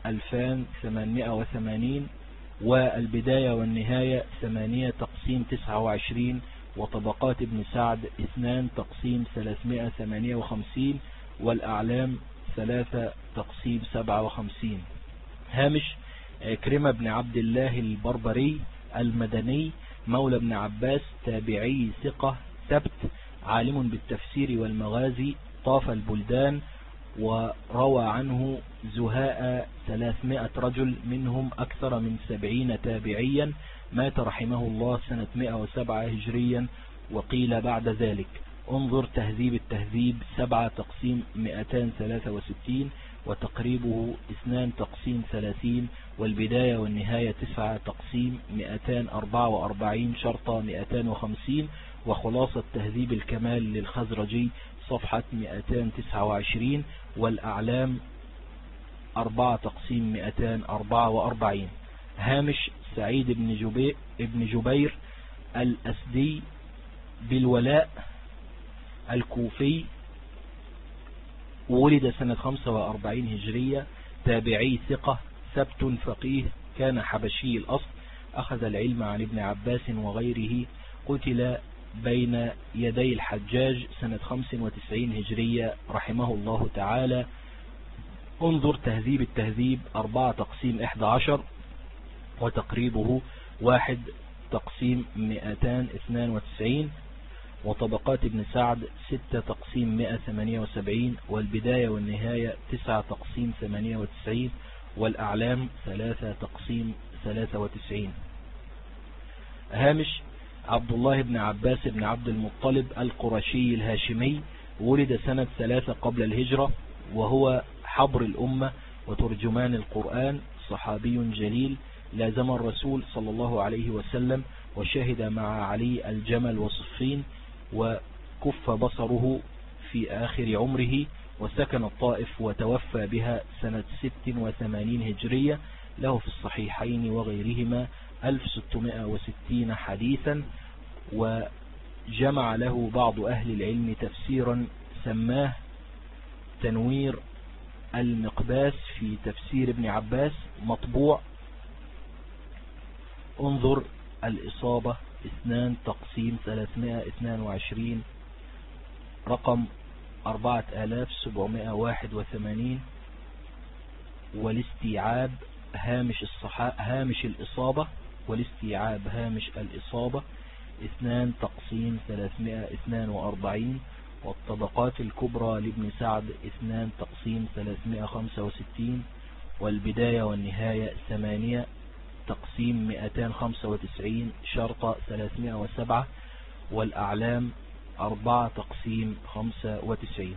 2880 والبداية والنهاية 8 تقسيم 29 وطبقات ابن سعد 2 تقسيم 358 والأعلام 3 تقسيم 57. هامش عكرمة بن عبد الله البربري المدني مولى ابن عباس، تابعي ثقة ثبت، عالم بالتفسير والمغازي، طاف البلدان وروى عنه زهاء 300 رجل، منهم أكثر من 70 تابعيا. مات رحمه الله سنة 107 هجريا وقيل بعد ذلك. انظر تهذيب التهذيب 7 تقسيم 263 وتقريبه 2 تقسيم 30 والبداية والنهاية 9 تقسيم 244 شرطة 250 وخلاصة تهذيب الكمال للخزرجي صفحة 229 والأعلام 4 تقسيم 244. هامش سعيد بن جبير الأسدي بالولاء الكوفي، ولد سنة 45 هجرية، تابعي ثقة ثبت فقيه، كان حبشي الأصل، أخذ العلم عن ابن عباس وغيره، قتل بين يدي الحجاج سنة 95 هجرية رحمه الله تعالى. انظر تهذيب التهذيب 4 تقسيم 11 وتقريبه 1 تقسيم 292 وطبقات ابن سعد 6 تقسيم 178 والبداية والنهاية 9 تقسيم 98 والأعلام 3 تقسيم 93. هامش عبد الله بن عباس بن عبد المطلب القرشي الهاشمي، ولد سنة 3 قبل الهجرة، وهو حبر الأمة وترجمان القرآن، صحابي جليل، لازم الرسول صلى الله عليه وسلم وشهد مع علي الجمل وصفين، وكف بصره في آخر عمره، وسكن الطائف وتوفى بها سنة 86 هجرية، له في الصحيحين وغيرهما 1660 حديثا، وجمع له بعض أهل العلم تفسيرا سماه تنوير المقباس في تفسير ابن عباس، مطبوع. انظر الإصابة 2 تقسيم 322 رقم 4781 والاستيعاب هامش الإصابة والاستيعاب هامش الإصابة 2 تقسيم 342 والطبقات الكبرى لابن سعد 2 تقسيم 365 والبداية والنهاية 8 تقسيم 295 شرطة 307 والأعلام 4 تقسيم 95.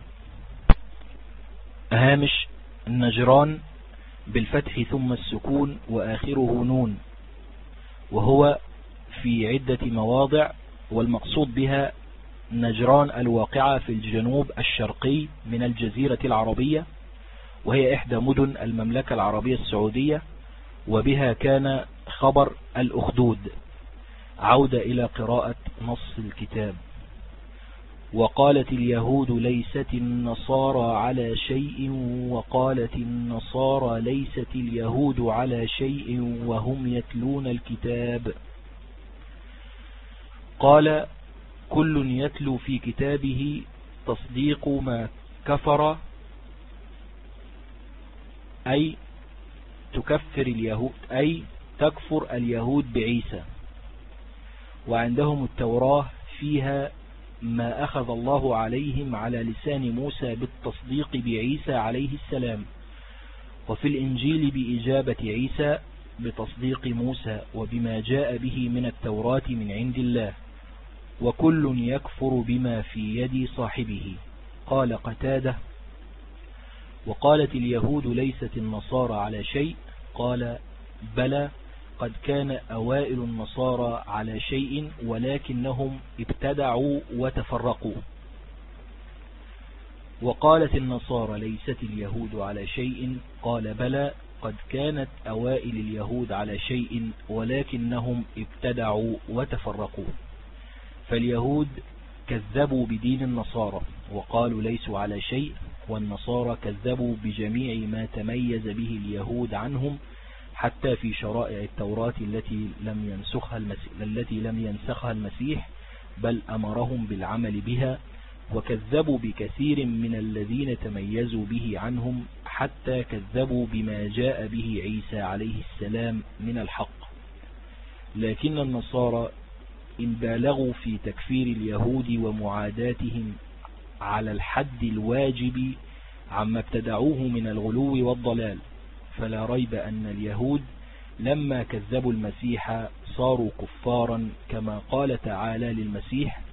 هامش النجران بالفتح ثم السكون وآخره نون، وهو في عدة مواضع، والمقصود بها نجران الواقعة في الجنوب الشرقي من الجزيرة العربية، وهي إحدى مدن المملكة العربية السعودية، وبها كان خبر الأخدود. عودة إلى قراءة نص الكتاب. وقالت اليهود ليست النصارى على شيء وقالت النصارى ليست اليهود على شيء وهم يتلون الكتاب. قال كل يتلو في كتابه تصديق ما كفر، أي تكفر اليهود أي تكفر اليهود بعيسى. وعندهم التوراة فيها ما أخذ الله عليهم على لسان موسى بالتصديق بعيسى عليه السلام، وفي الإنجيل بإجابة عيسى بتصديق موسى وبما جاء به من التوراة من عند الله، وكل يكفر بما في يد صاحبه. قال قتادة: وقالت اليهود ليست النصارى على شيء، قال: بلى، قد كان أوائل النصارى على شيء ولكنهم ابتدعوا وتفرقوا. وقالت النصارى ليست اليهود على شيء، قال: بلى، قد كانت أوائل اليهود على شيء ولكنهم ابتدعوا وتفرقوا. فاليهود كذبوا بدين النصارى وقالوا ليسوا على شيء، والنصارى كذبوا بجميع ما تميز به اليهود عنهم، حتى في شرائع التوراة التي لم ينسخها المسيح، بل أمرهم بالعمل بها. وكذبوا بكثير من الذين تميزوا به عنهم، حتى كذبوا بما جاء به عيسى عليه السلام من الحق. لكن النصارى إن بالغوا في تكفير اليهود ومعاداتهم على الحد الواجب عما ابتدعوه من الغلو والضلال، فلا ريب أن اليهود لما كذبوا المسيح صاروا كفارا، كما قال تعالى للمسيح: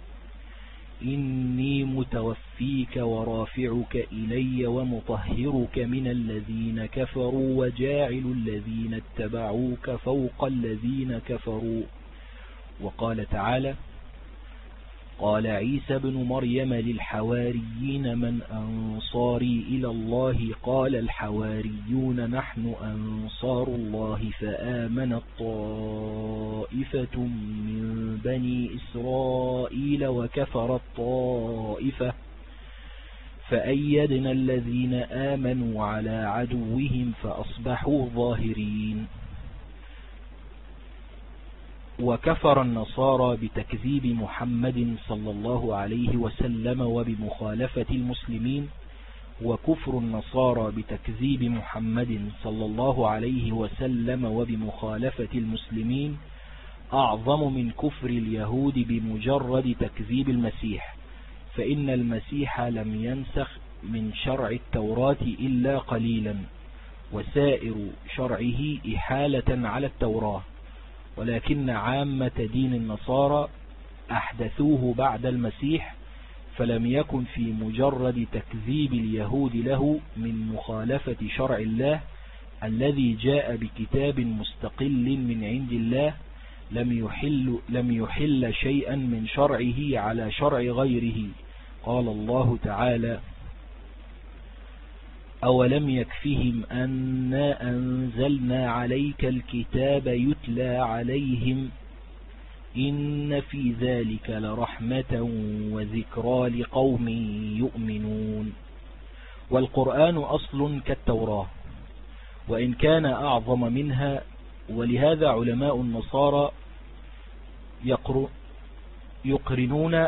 إني متوفيك ورافعك إلي ومطهرك من الذين كفروا وجاعل الذين اتبعوك فوق الذين كفروا. وقال تعالى: قال عيسى بن مريم للحواريين من أنصاري إلى الله؟ قال الحواريون نحن أنصار الله، فآمنت طائفة من بني إسرائيل وكفرت طائفة، فأيدنا الذين آمنوا على عدوهم فأصبحوا ظاهرين. وكفر النصارى بتكذيب محمد صلى الله عليه وسلم وبمخالفة المسلمين. وكفر النصارى بتكذيب محمد صلى الله عليه وسلم وبمخالفة المسلمين أعظم من كفر اليهود بمجرد تكذيب المسيح، فإن المسيح لم ينسخ من شرع التوراة إلا قليلا، وسائر شرعه إحالة على التوراة، ولكن عامة دين النصارى أحدثوه بعد المسيح، فلم يكن في مجرد تكذيب اليهود له من مخالفة شرع الله الذي جاء بكتاب مستقل من عند الله لم يحل شيئا من شرعه على شرع غيره. قال الله تعالى: أولم يكفهم أنا أنزلنا عليك الكتاب يتلى عليهم إن في ذلك لرحمة وذكرى لقوم يؤمنون. والقرآن أصل كالتوراة وإن كان أعظم منها، ولهذا علماء النصارى يقرنون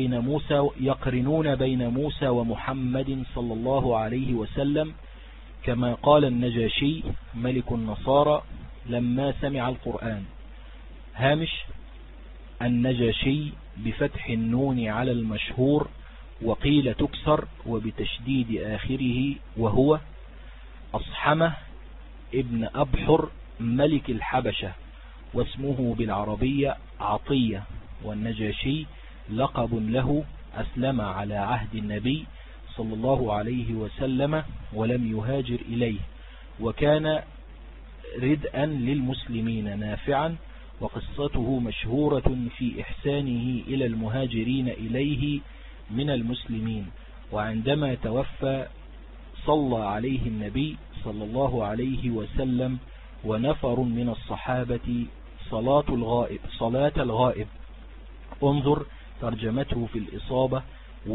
بين موسى ومحمد صلى الله عليه وسلم، كما قال النجاشي ملك النصارى لما سمع القرآن. هامش: النجاشي بفتح النون على المشهور، وقيل تكسر وبتشديد آخره، وهو أصحمة ابن أبحر ملك الحبشة، واسمه بالعربية عطية. والنجاشي لقب له، أسلم على عهد النبي صلى الله عليه وسلم ولم يهاجر إليه، وكان ردءا للمسلمين نافعا، وقصته مشهورة في إحسانه إلى المهاجرين إليه من المسلمين. وعندما توفى صلى عليه النبي صلى الله عليه وسلم ونفر من الصحابة صلاة الغائب. انظر ترجمته في الإصابة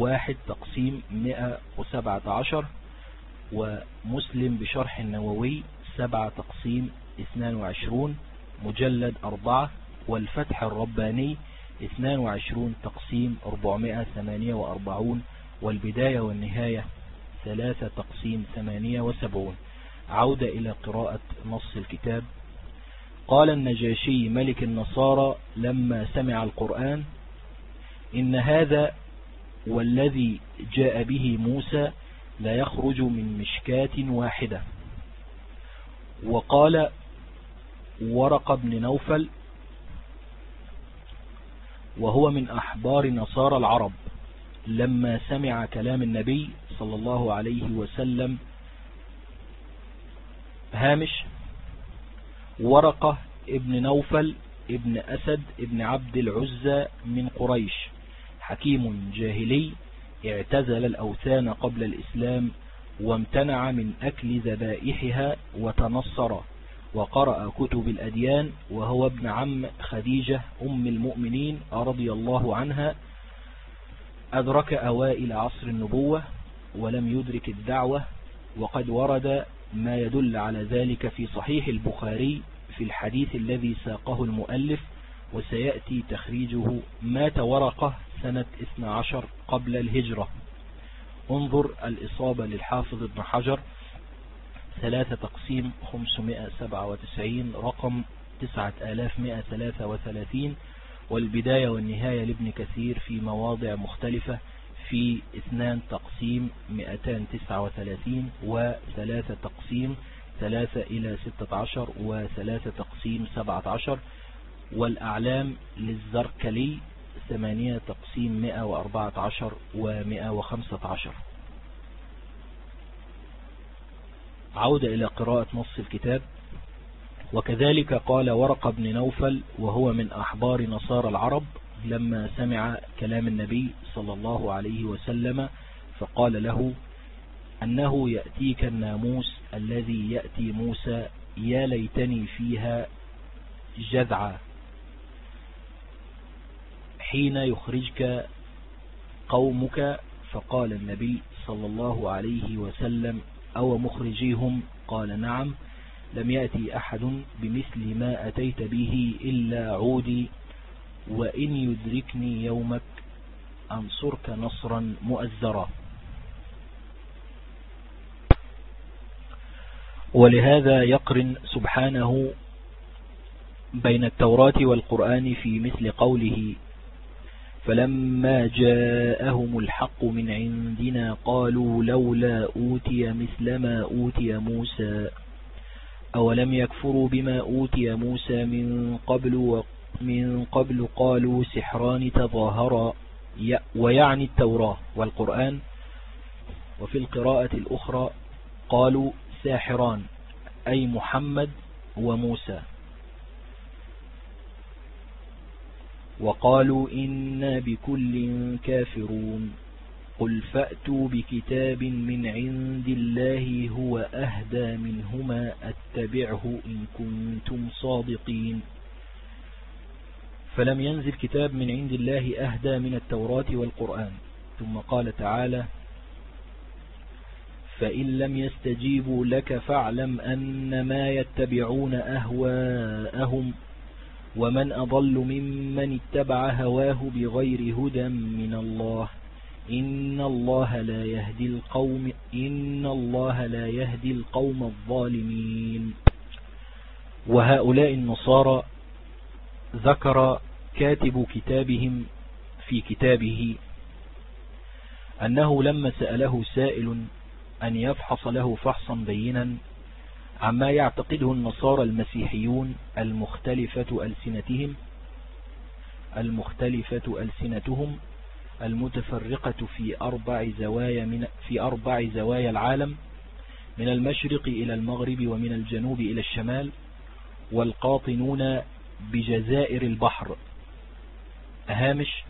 1/117، ومسلم بشرح النووي 7/22 مجلد 4، والفتح الرباني 22/448، والبداية والنهاية 3/78. عودة إلى قراءة نص الكتاب. قال النجاشي ملك النصارى لما سمع القرآن: إن هذا والذي جاء به موسى لا يخرج من مشكاة واحدة. وقال ورقة بن نوفل وهو من أحبار نصارى العرب لما سمع كلام النبي صلى الله عليه وسلم: هامش: ورقة ابن نوفل ابن أسد ابن عبد العزى من قريش، حكيم جاهلي اعتزل الأوثان قبل الإسلام وامتنع من أكل ذبائحها وتنصر وقرأ كتب الأديان، وهو ابن عم خديجة أم المؤمنين رضي الله عنها. أدرك أوائل عصر النبوة ولم يدرك الدعوة، وقد ورد ما يدل على ذلك في صحيح البخاري في الحديث الذي ساقه المؤلف، وسيأتي تخريجه. مات ورقة سنة 12 قبل الهجرة. انظر الإصابة للحافظ ابن حجر 3 تقسيم 597 رقم 9133، والبداية والنهاية لابن كثير في مواضع مختلفة في 2 تقسيم 239 و3 تقسيم 3 إلى 16 و3 تقسيم 17، والأعلام للزركلي 8 تقسيم 114 و115. عودة إلى قراءة نص الكتاب. وكذلك قال ورقة بن نوفل وهو من أحبار نصارى العرب لما سمع كلام النبي صلى الله عليه وسلم، فقال له: أنه يأتيك الناموس الذي يأتي موسى، يا ليتني فيها جذعا، حين يخرجك قومك. فقال النبي صلى الله عليه وسلم: أو مخرجيهم؟ قال: نعم. لم يأتي أحد بمثل ما أتيت به إلا عودي، وإن يدركني يومك أنصرك نصرا مؤزرا. ولهذا يقرن سبحانه بين التوراة والقرآن في مثل قوله: فلما جاءهم الحق من عندنا قالوا لولا أوتي مثل ما أوتي موسى، أولم يكفروا بما أوتي موسى من قبل قالوا سحران تظاهرا، ويعني التوراة والقرآن. وفي القراءة الأخرى قالوا ساحران، أي محمد وموسى. وقالوا إنا بكل كافرون، قل فأتوا بكتاب من عند الله هو أهدى منهما أتبعه إن كنتم صادقين. فلم ينزل كتاب من عند الله أهدى من التوراة والقرآن. ثم قال تعالى: فإن لم يستجيبوا لك فاعلم أنما يتبعون أهواءهم، ومن أضل ممن اتبع هواه بغير هدى من الله، إن الله لا يهدي القوم الظالمين. وهؤلاء النصارى ذكر كاتب كتابهم في كتابه أنه لما سأله سائل أن يفحص له فحصا بينا عما يعتقده النصارى المسيحيون المختلفة ألسنتهم المتفرقة في أربع زوايا العالم، من المشرق إلى المغرب ومن الجنوب إلى الشمال، والقاطنون بجزائر البحر. هامش: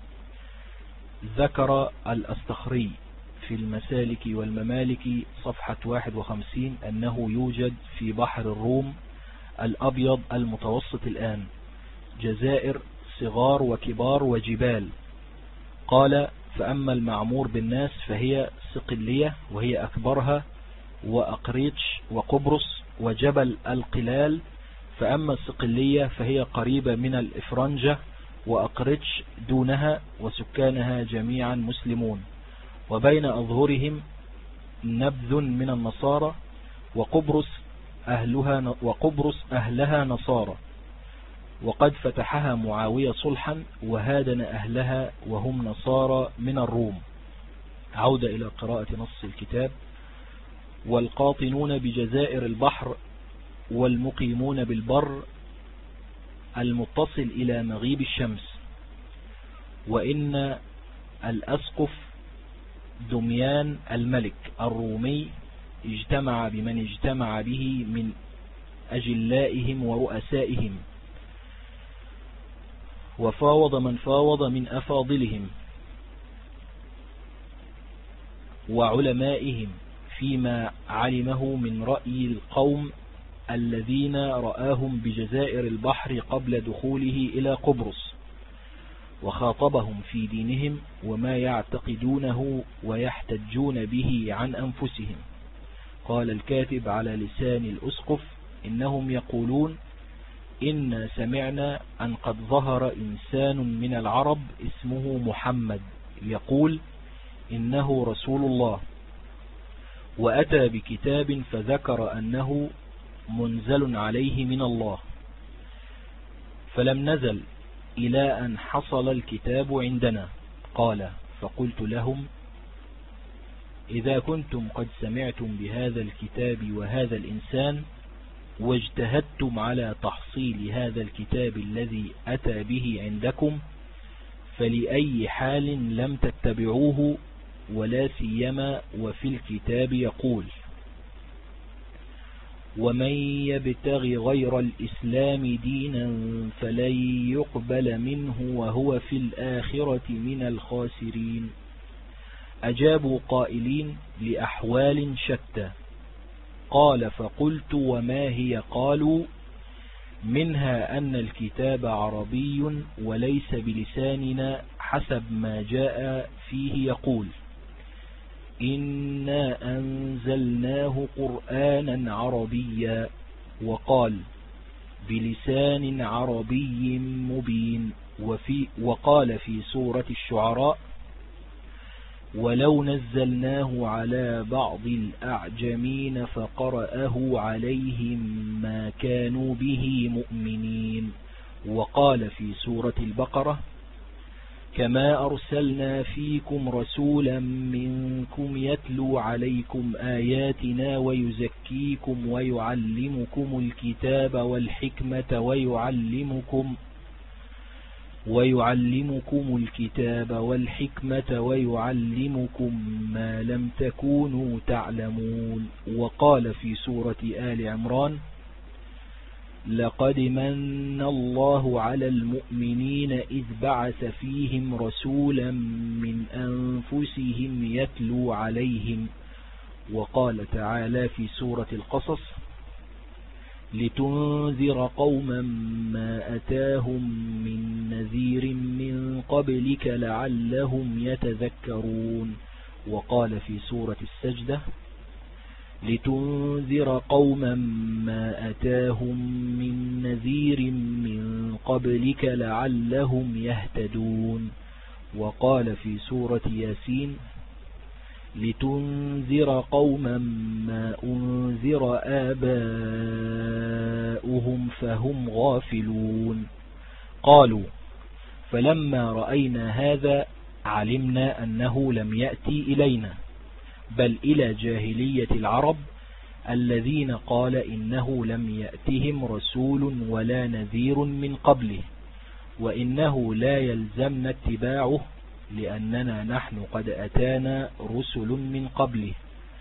ذكر الأستخري في المسالك والممالك صفحة 51 أنه يوجد في بحر الروم الأبيض المتوسط الآن جزائر صغار وكبار وجبال. قال: فأما المعمور بالناس فهي صقلية وهي أكبرها، وأقريتش وقبرص وجبل القلال. فأما الصقلية فهي قريبة من الإفرنجة، وأقريتش دونها، وسكانها جميعا مسلمون، وبين أظهرهم نبذ من النصارى، وقبرص أهلها نصارى، وقد فتحها معاوية صلحا وهادن أهلها وهم نصارى من الروم. عودة إلى قراءة نص الكتاب. والقاطنون بجزائر البحر والمقيمون بالبر المتصل إلى مغيب الشمس. وإن الأسقف دميان الملك الرومي اجتمع بمن اجتمع به من أجلائهم ورؤسائهم، وفاوض من فاوض من أفاضلهم وعلمائهم فيما علمه من رأي القوم الذين رآهم بجزائر البحر قبل دخوله إلى قبرص، وخاطبهم في دينهم وما يعتقدونه ويحتجون به عن أنفسهم. قال الكاتب على لسان الأسقف: إنهم يقولون: إن سمعنا أن قد ظهر إنسان من العرب اسمه محمد يقول إنه رسول الله، وأتى بكتاب فذكر أنه منزل عليه من الله، فلم نزل إلى أن حصل الكتاب عندنا. قال: فقلت لهم: إذا كنتم قد سمعتم بهذا الكتاب وهذا الإنسان واجتهدتم على تحصيل هذا الكتاب الذي أتى به عندكم، فلأي حال لم تتبعوه؟ ولا سيما وفي الكتاب يقول: ومن يبتغ غير الإسلام دينا فلن يقبل منه وهو في الآخرة من الخاسرين. أجابوا قائلين لأحوال شتى. قال: فقلت: وما هي؟ قالوا: منها أن الكتاب عربي وليس بلساننا حسب ما جاء فيه يقول: إنا أنزلناه قرآنا عربيا، وقال: بلسان عربي مبين. وقال في سورة الشعراء: ولو نزلناه على بعض الأعجمين فقرأه عليهم ما كانوا به مؤمنين. وقال في سورة البقرة: كما أرسلنا فيكم رسولا منكم يتلو عليكم آياتنا ويزكيكم ويعلمكم الكتاب والحكمة ويعلمكم ما لم تكونوا تعلمون. وقال في سورة آل عمران: لقد من الله على المؤمنين إذ بعث فيهم رسولا من أنفسهم يتلو عليهم. وقال تعالى في سورة القصص: لتنذر قوما ما أتاهم من نذير من قبلك لعلهم يتذكرون. وقال في سورة السجدة: لتنذر قوما ما أتاهم من نذير من قبلك لعلهم يهتدون. وقال في سورة ياسين: لتنذر قوما ما أنذر آباؤهم فهم غافلون. قالوا: فلما رأينا هذا علمنا أنه لم يأتي إلينا بل إلى جاهلية العرب الذين قال إنه لم يأتهم رسول ولا نذير من قبله، وإنه لا يلزمنا اتباعه لأننا نحن قد أتانا رسل من قبله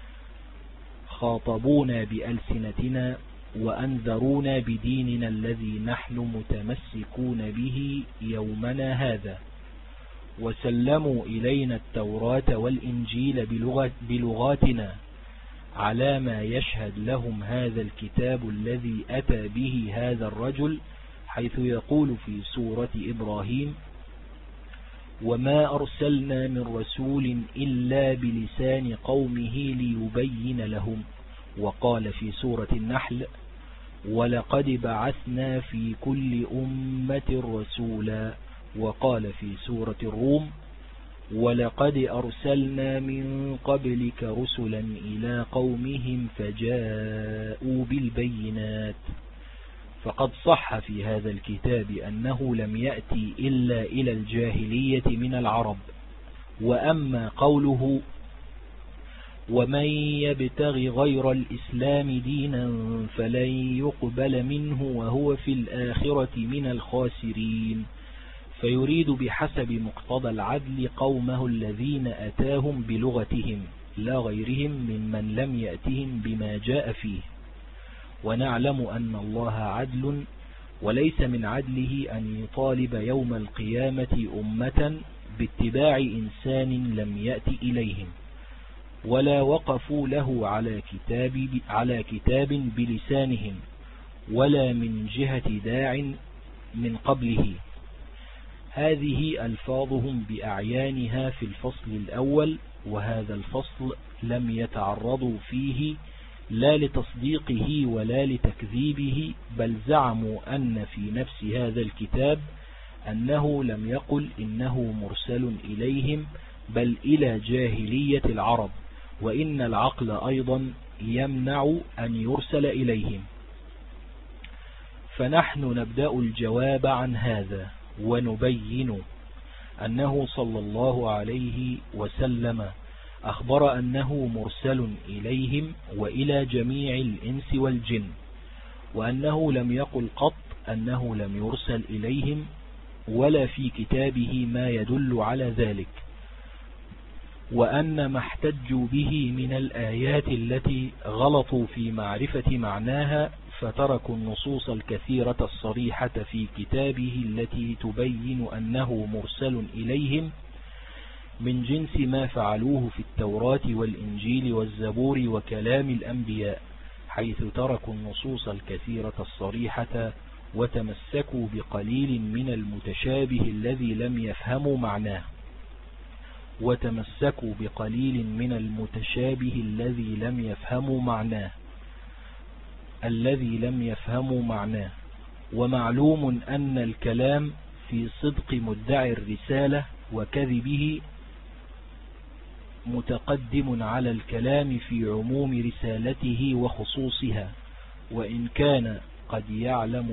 خاطبونا بألسنتنا وأنذرونا بديننا الذي نحن متمسكون به يومنا هذا، وسلموا إلينا التوراة والإنجيل بلغاتنا على ما يشهد لهم هذا الكتاب الذي أتى به هذا الرجل، حيث يقول في سورة إبراهيم: وما أرسلنا من رسول إلا بلسان قومه ليبين لهم. وقال في سورة النحل: ولقد بعثنا في كل أمة رسولا. وقال في سورة الروم: ولقد أرسلنا من قبلك رسلا إلى قومهم فجاءوا بالبينات. فقد صح في هذا الكتاب أنه لم يأتي إلا إلى الجاهلية من العرب. وأما قوله ومن يبتغ غير الإسلام دينا فلن يقبل منه وهو في الآخرة من الخاسرين، فيريد بحسب مقتضى العدل قومه الذين أتاهم بلغتهم لا غيرهم ممن لم يأتهم بما جاء فيه. ونعلم أن الله عدل، وليس من عدله أن يطالب يوم القيامة أمة باتباع إنسان لم يأت إليهم، ولا وقفوا له على كتاب بلسانهم، ولا من جهة داع من قبله. هذه ألفاظهم بأعيانها في الفصل الأول، وهذا الفصل لم يتعرضوا فيه لا لتصديقه ولا لتكذيبه، بل زعموا أن في نفس هذا الكتاب أنه لم يقل إنه مرسل إليهم بل إلى جاهلية العرب، وإن العقل أيضا يمنع أن يرسل إليهم. فنحن نبدأ الجواب عن هذا ونبين أنه صلى الله عليه وسلم أخبر أنه مرسل إليهم وإلى جميع الإنس والجن، وأنه لم يقل قط أنه لم يرسل إليهم، ولا في كتابه ما يدل على ذلك. وأن ما احتجوا به من الآيات التي غلطوا في معرفة معناها فتركوا النصوص الكثيرة الصريحة في كتابه التي تبين أنه مرسل إليهم، من جنس ما فعلوه في التوراة والإنجيل والزبور وكلام الأنبياء، حيث تركوا النصوص الكثيرة الصريحة وتمسكوا بقليل من المتشابه الذي لم يفهموا معناه. ومعلوم أن الكلام في صدق مدعي الرسالة وكذبه متقدم على الكلام في عموم رسالته وخصوصها، وإن كان قد يعلم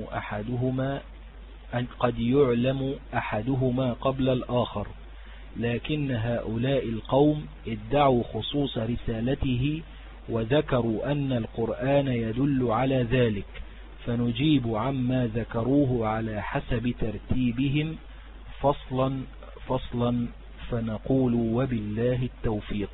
أحدهما قبل الآخر، لكن هؤلاء القوم ادعوا خصوص رسالته وذكروا أن القرآن يدل على ذلك، فنجيب عما ذكروه على حسب ترتيبهم فصلا فصلا، فنقول وبالله التوفيق.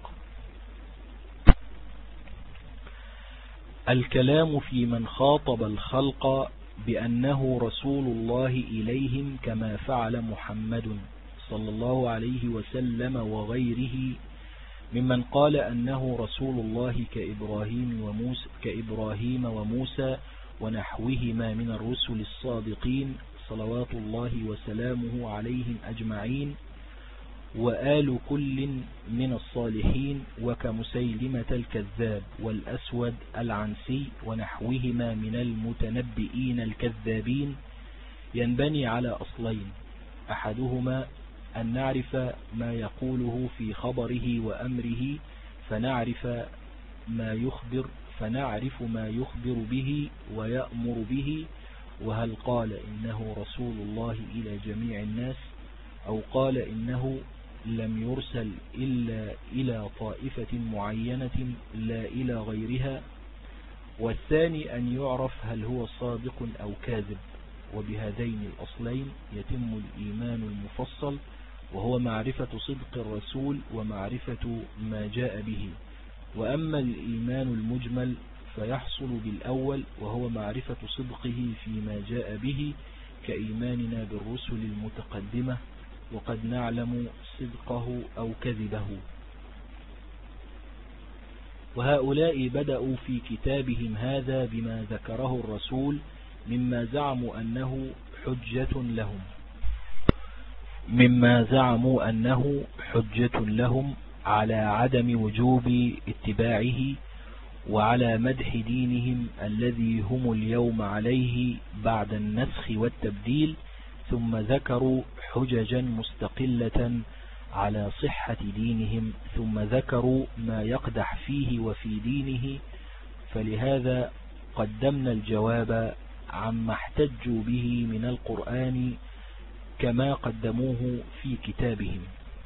الكلام في من خاطب الخلق بأنه رسول الله إليهم كما فعل محمد صلى الله عليه وسلم وغيره ممن قال أنه رسول الله كإبراهيم وموسى ونحوهما من الرسل الصادقين صلوات الله وسلامه عليهم أجمعين، وآل كل من الصالحين، وكمسيلمة الكذاب والأسود العنسي ونحوهما من المتنبئين الكذابين، ينبني على أصلين: أحدهما أن نعرف ما يقوله في خبره وأمره فنعرف ما يخبر به ويأمر به، وهل قال إنه رسول الله إلى جميع الناس، أو قال إنه لم يرسل إلا إلى طائفة معينة لا إلى غيرها. والثاني أن يعرف هل هو صادق أو كاذب، وبهذين الأصلين يتم الإيمان المفصل، وهو معرفة صدق الرسول ومعرفة ما جاء به. وأما الإيمان المجمل فيحصل بالأول، وهو معرفة صدقه فيما جاء به، كإيماننا بالرسل المتقدمة، وقد نعلم صدقه أو كذبه. وهؤلاء بدأوا في كتابهم هذا بما ذكره الرسول مما زعموا أنه حجة لهم على عدم وجوب اتباعه، وعلى مدح دينهم الذي هم اليوم عليه بعد النسخ والتبديل، ثم ذكروا حججا مستقلة على صحة دينهم، ثم ذكروا ما يقدح فيه وفي دينه، فلهذا قدمنا الجواب عما احتجوا به من القرآن كما قدموه في كتابهم.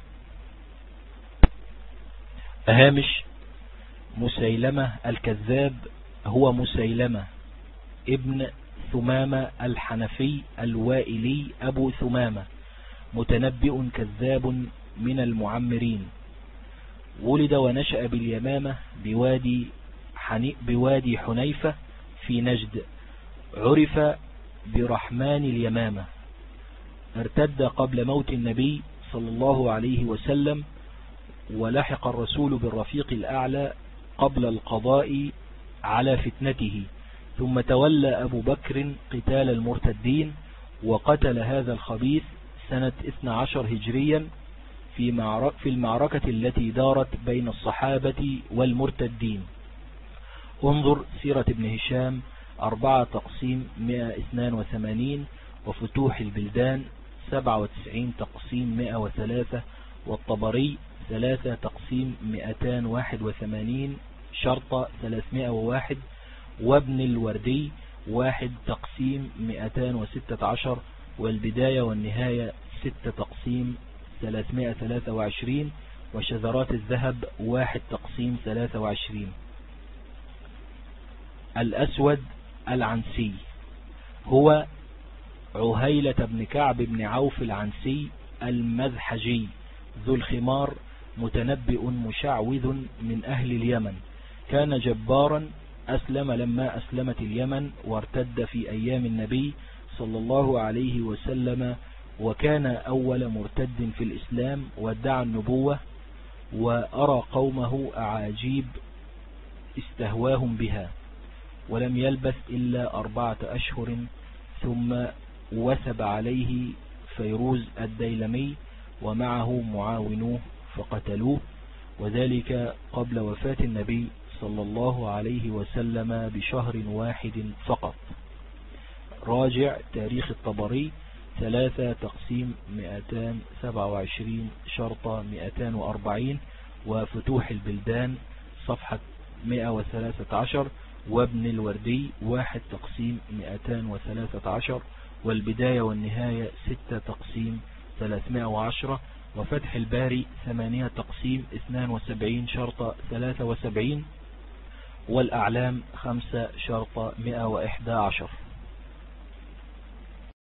هامش: مسيلمة الكذاب هو مسيلمة ابن ثمامة الحنفي الوائلي أبو ثمامة، متنبئ كذاب من المعمرين. ولد ونشأ باليمامة بوادي حنيفة في نجد، عرف برحمن اليمامة. ارتد قبل موت النبي صلى الله عليه وسلم، ولحق الرسول بالرفيق الأعلى قبل القضاء على فتنته، ثم تولى أبو بكر قتال المرتدين، وقتل هذا الخبيث سنة 12 هجريا في المعركة التي دارت بين الصحابة والمرتدين. انظر سيرة ابن هشام 4 تقسيم 182، وفتوح البلدان 97 تقسيم 103، والطبري 3 تقسيم 281 شرطة 301، وابن الوردي 1 تقسيم 216، والبداية والنهاية 6 تقسيم 323، وشذرات الذهب 1 تقسيم 23. الأسود العنسي هو عهيلة بن كعب بن عوف العنسي المذحجي ذو الخمار، متنبئ مشعوذ من أهل اليمن، كان جبارا، أسلم لما أسلمت اليمن، وارتد في أيام النبي صلى الله عليه وسلم، وكان أول مرتد في الإسلام، وادعى النبوة، وأرى قومه أعاجيب استهواهم بها، ولم يلبث إلا 4 أشهر ثم وثب عليه فيروز الديلمي ومعه معاونوه فقتلوه، وذلك قبل وفاة النبي صلى الله عليه وسلم بشهر واحد فقط. راجع تاريخ الطبري 3 تقسيم 227 شرطة 240، وفتوح البلدان صفحة 113، وابن الوردي 1 تقسيم 213، والبداية والنهاية 6 تقسيم 310، وفتح الباري 8 تقسيم 72 شرطة 73، والأعلام 5 شرطة 111.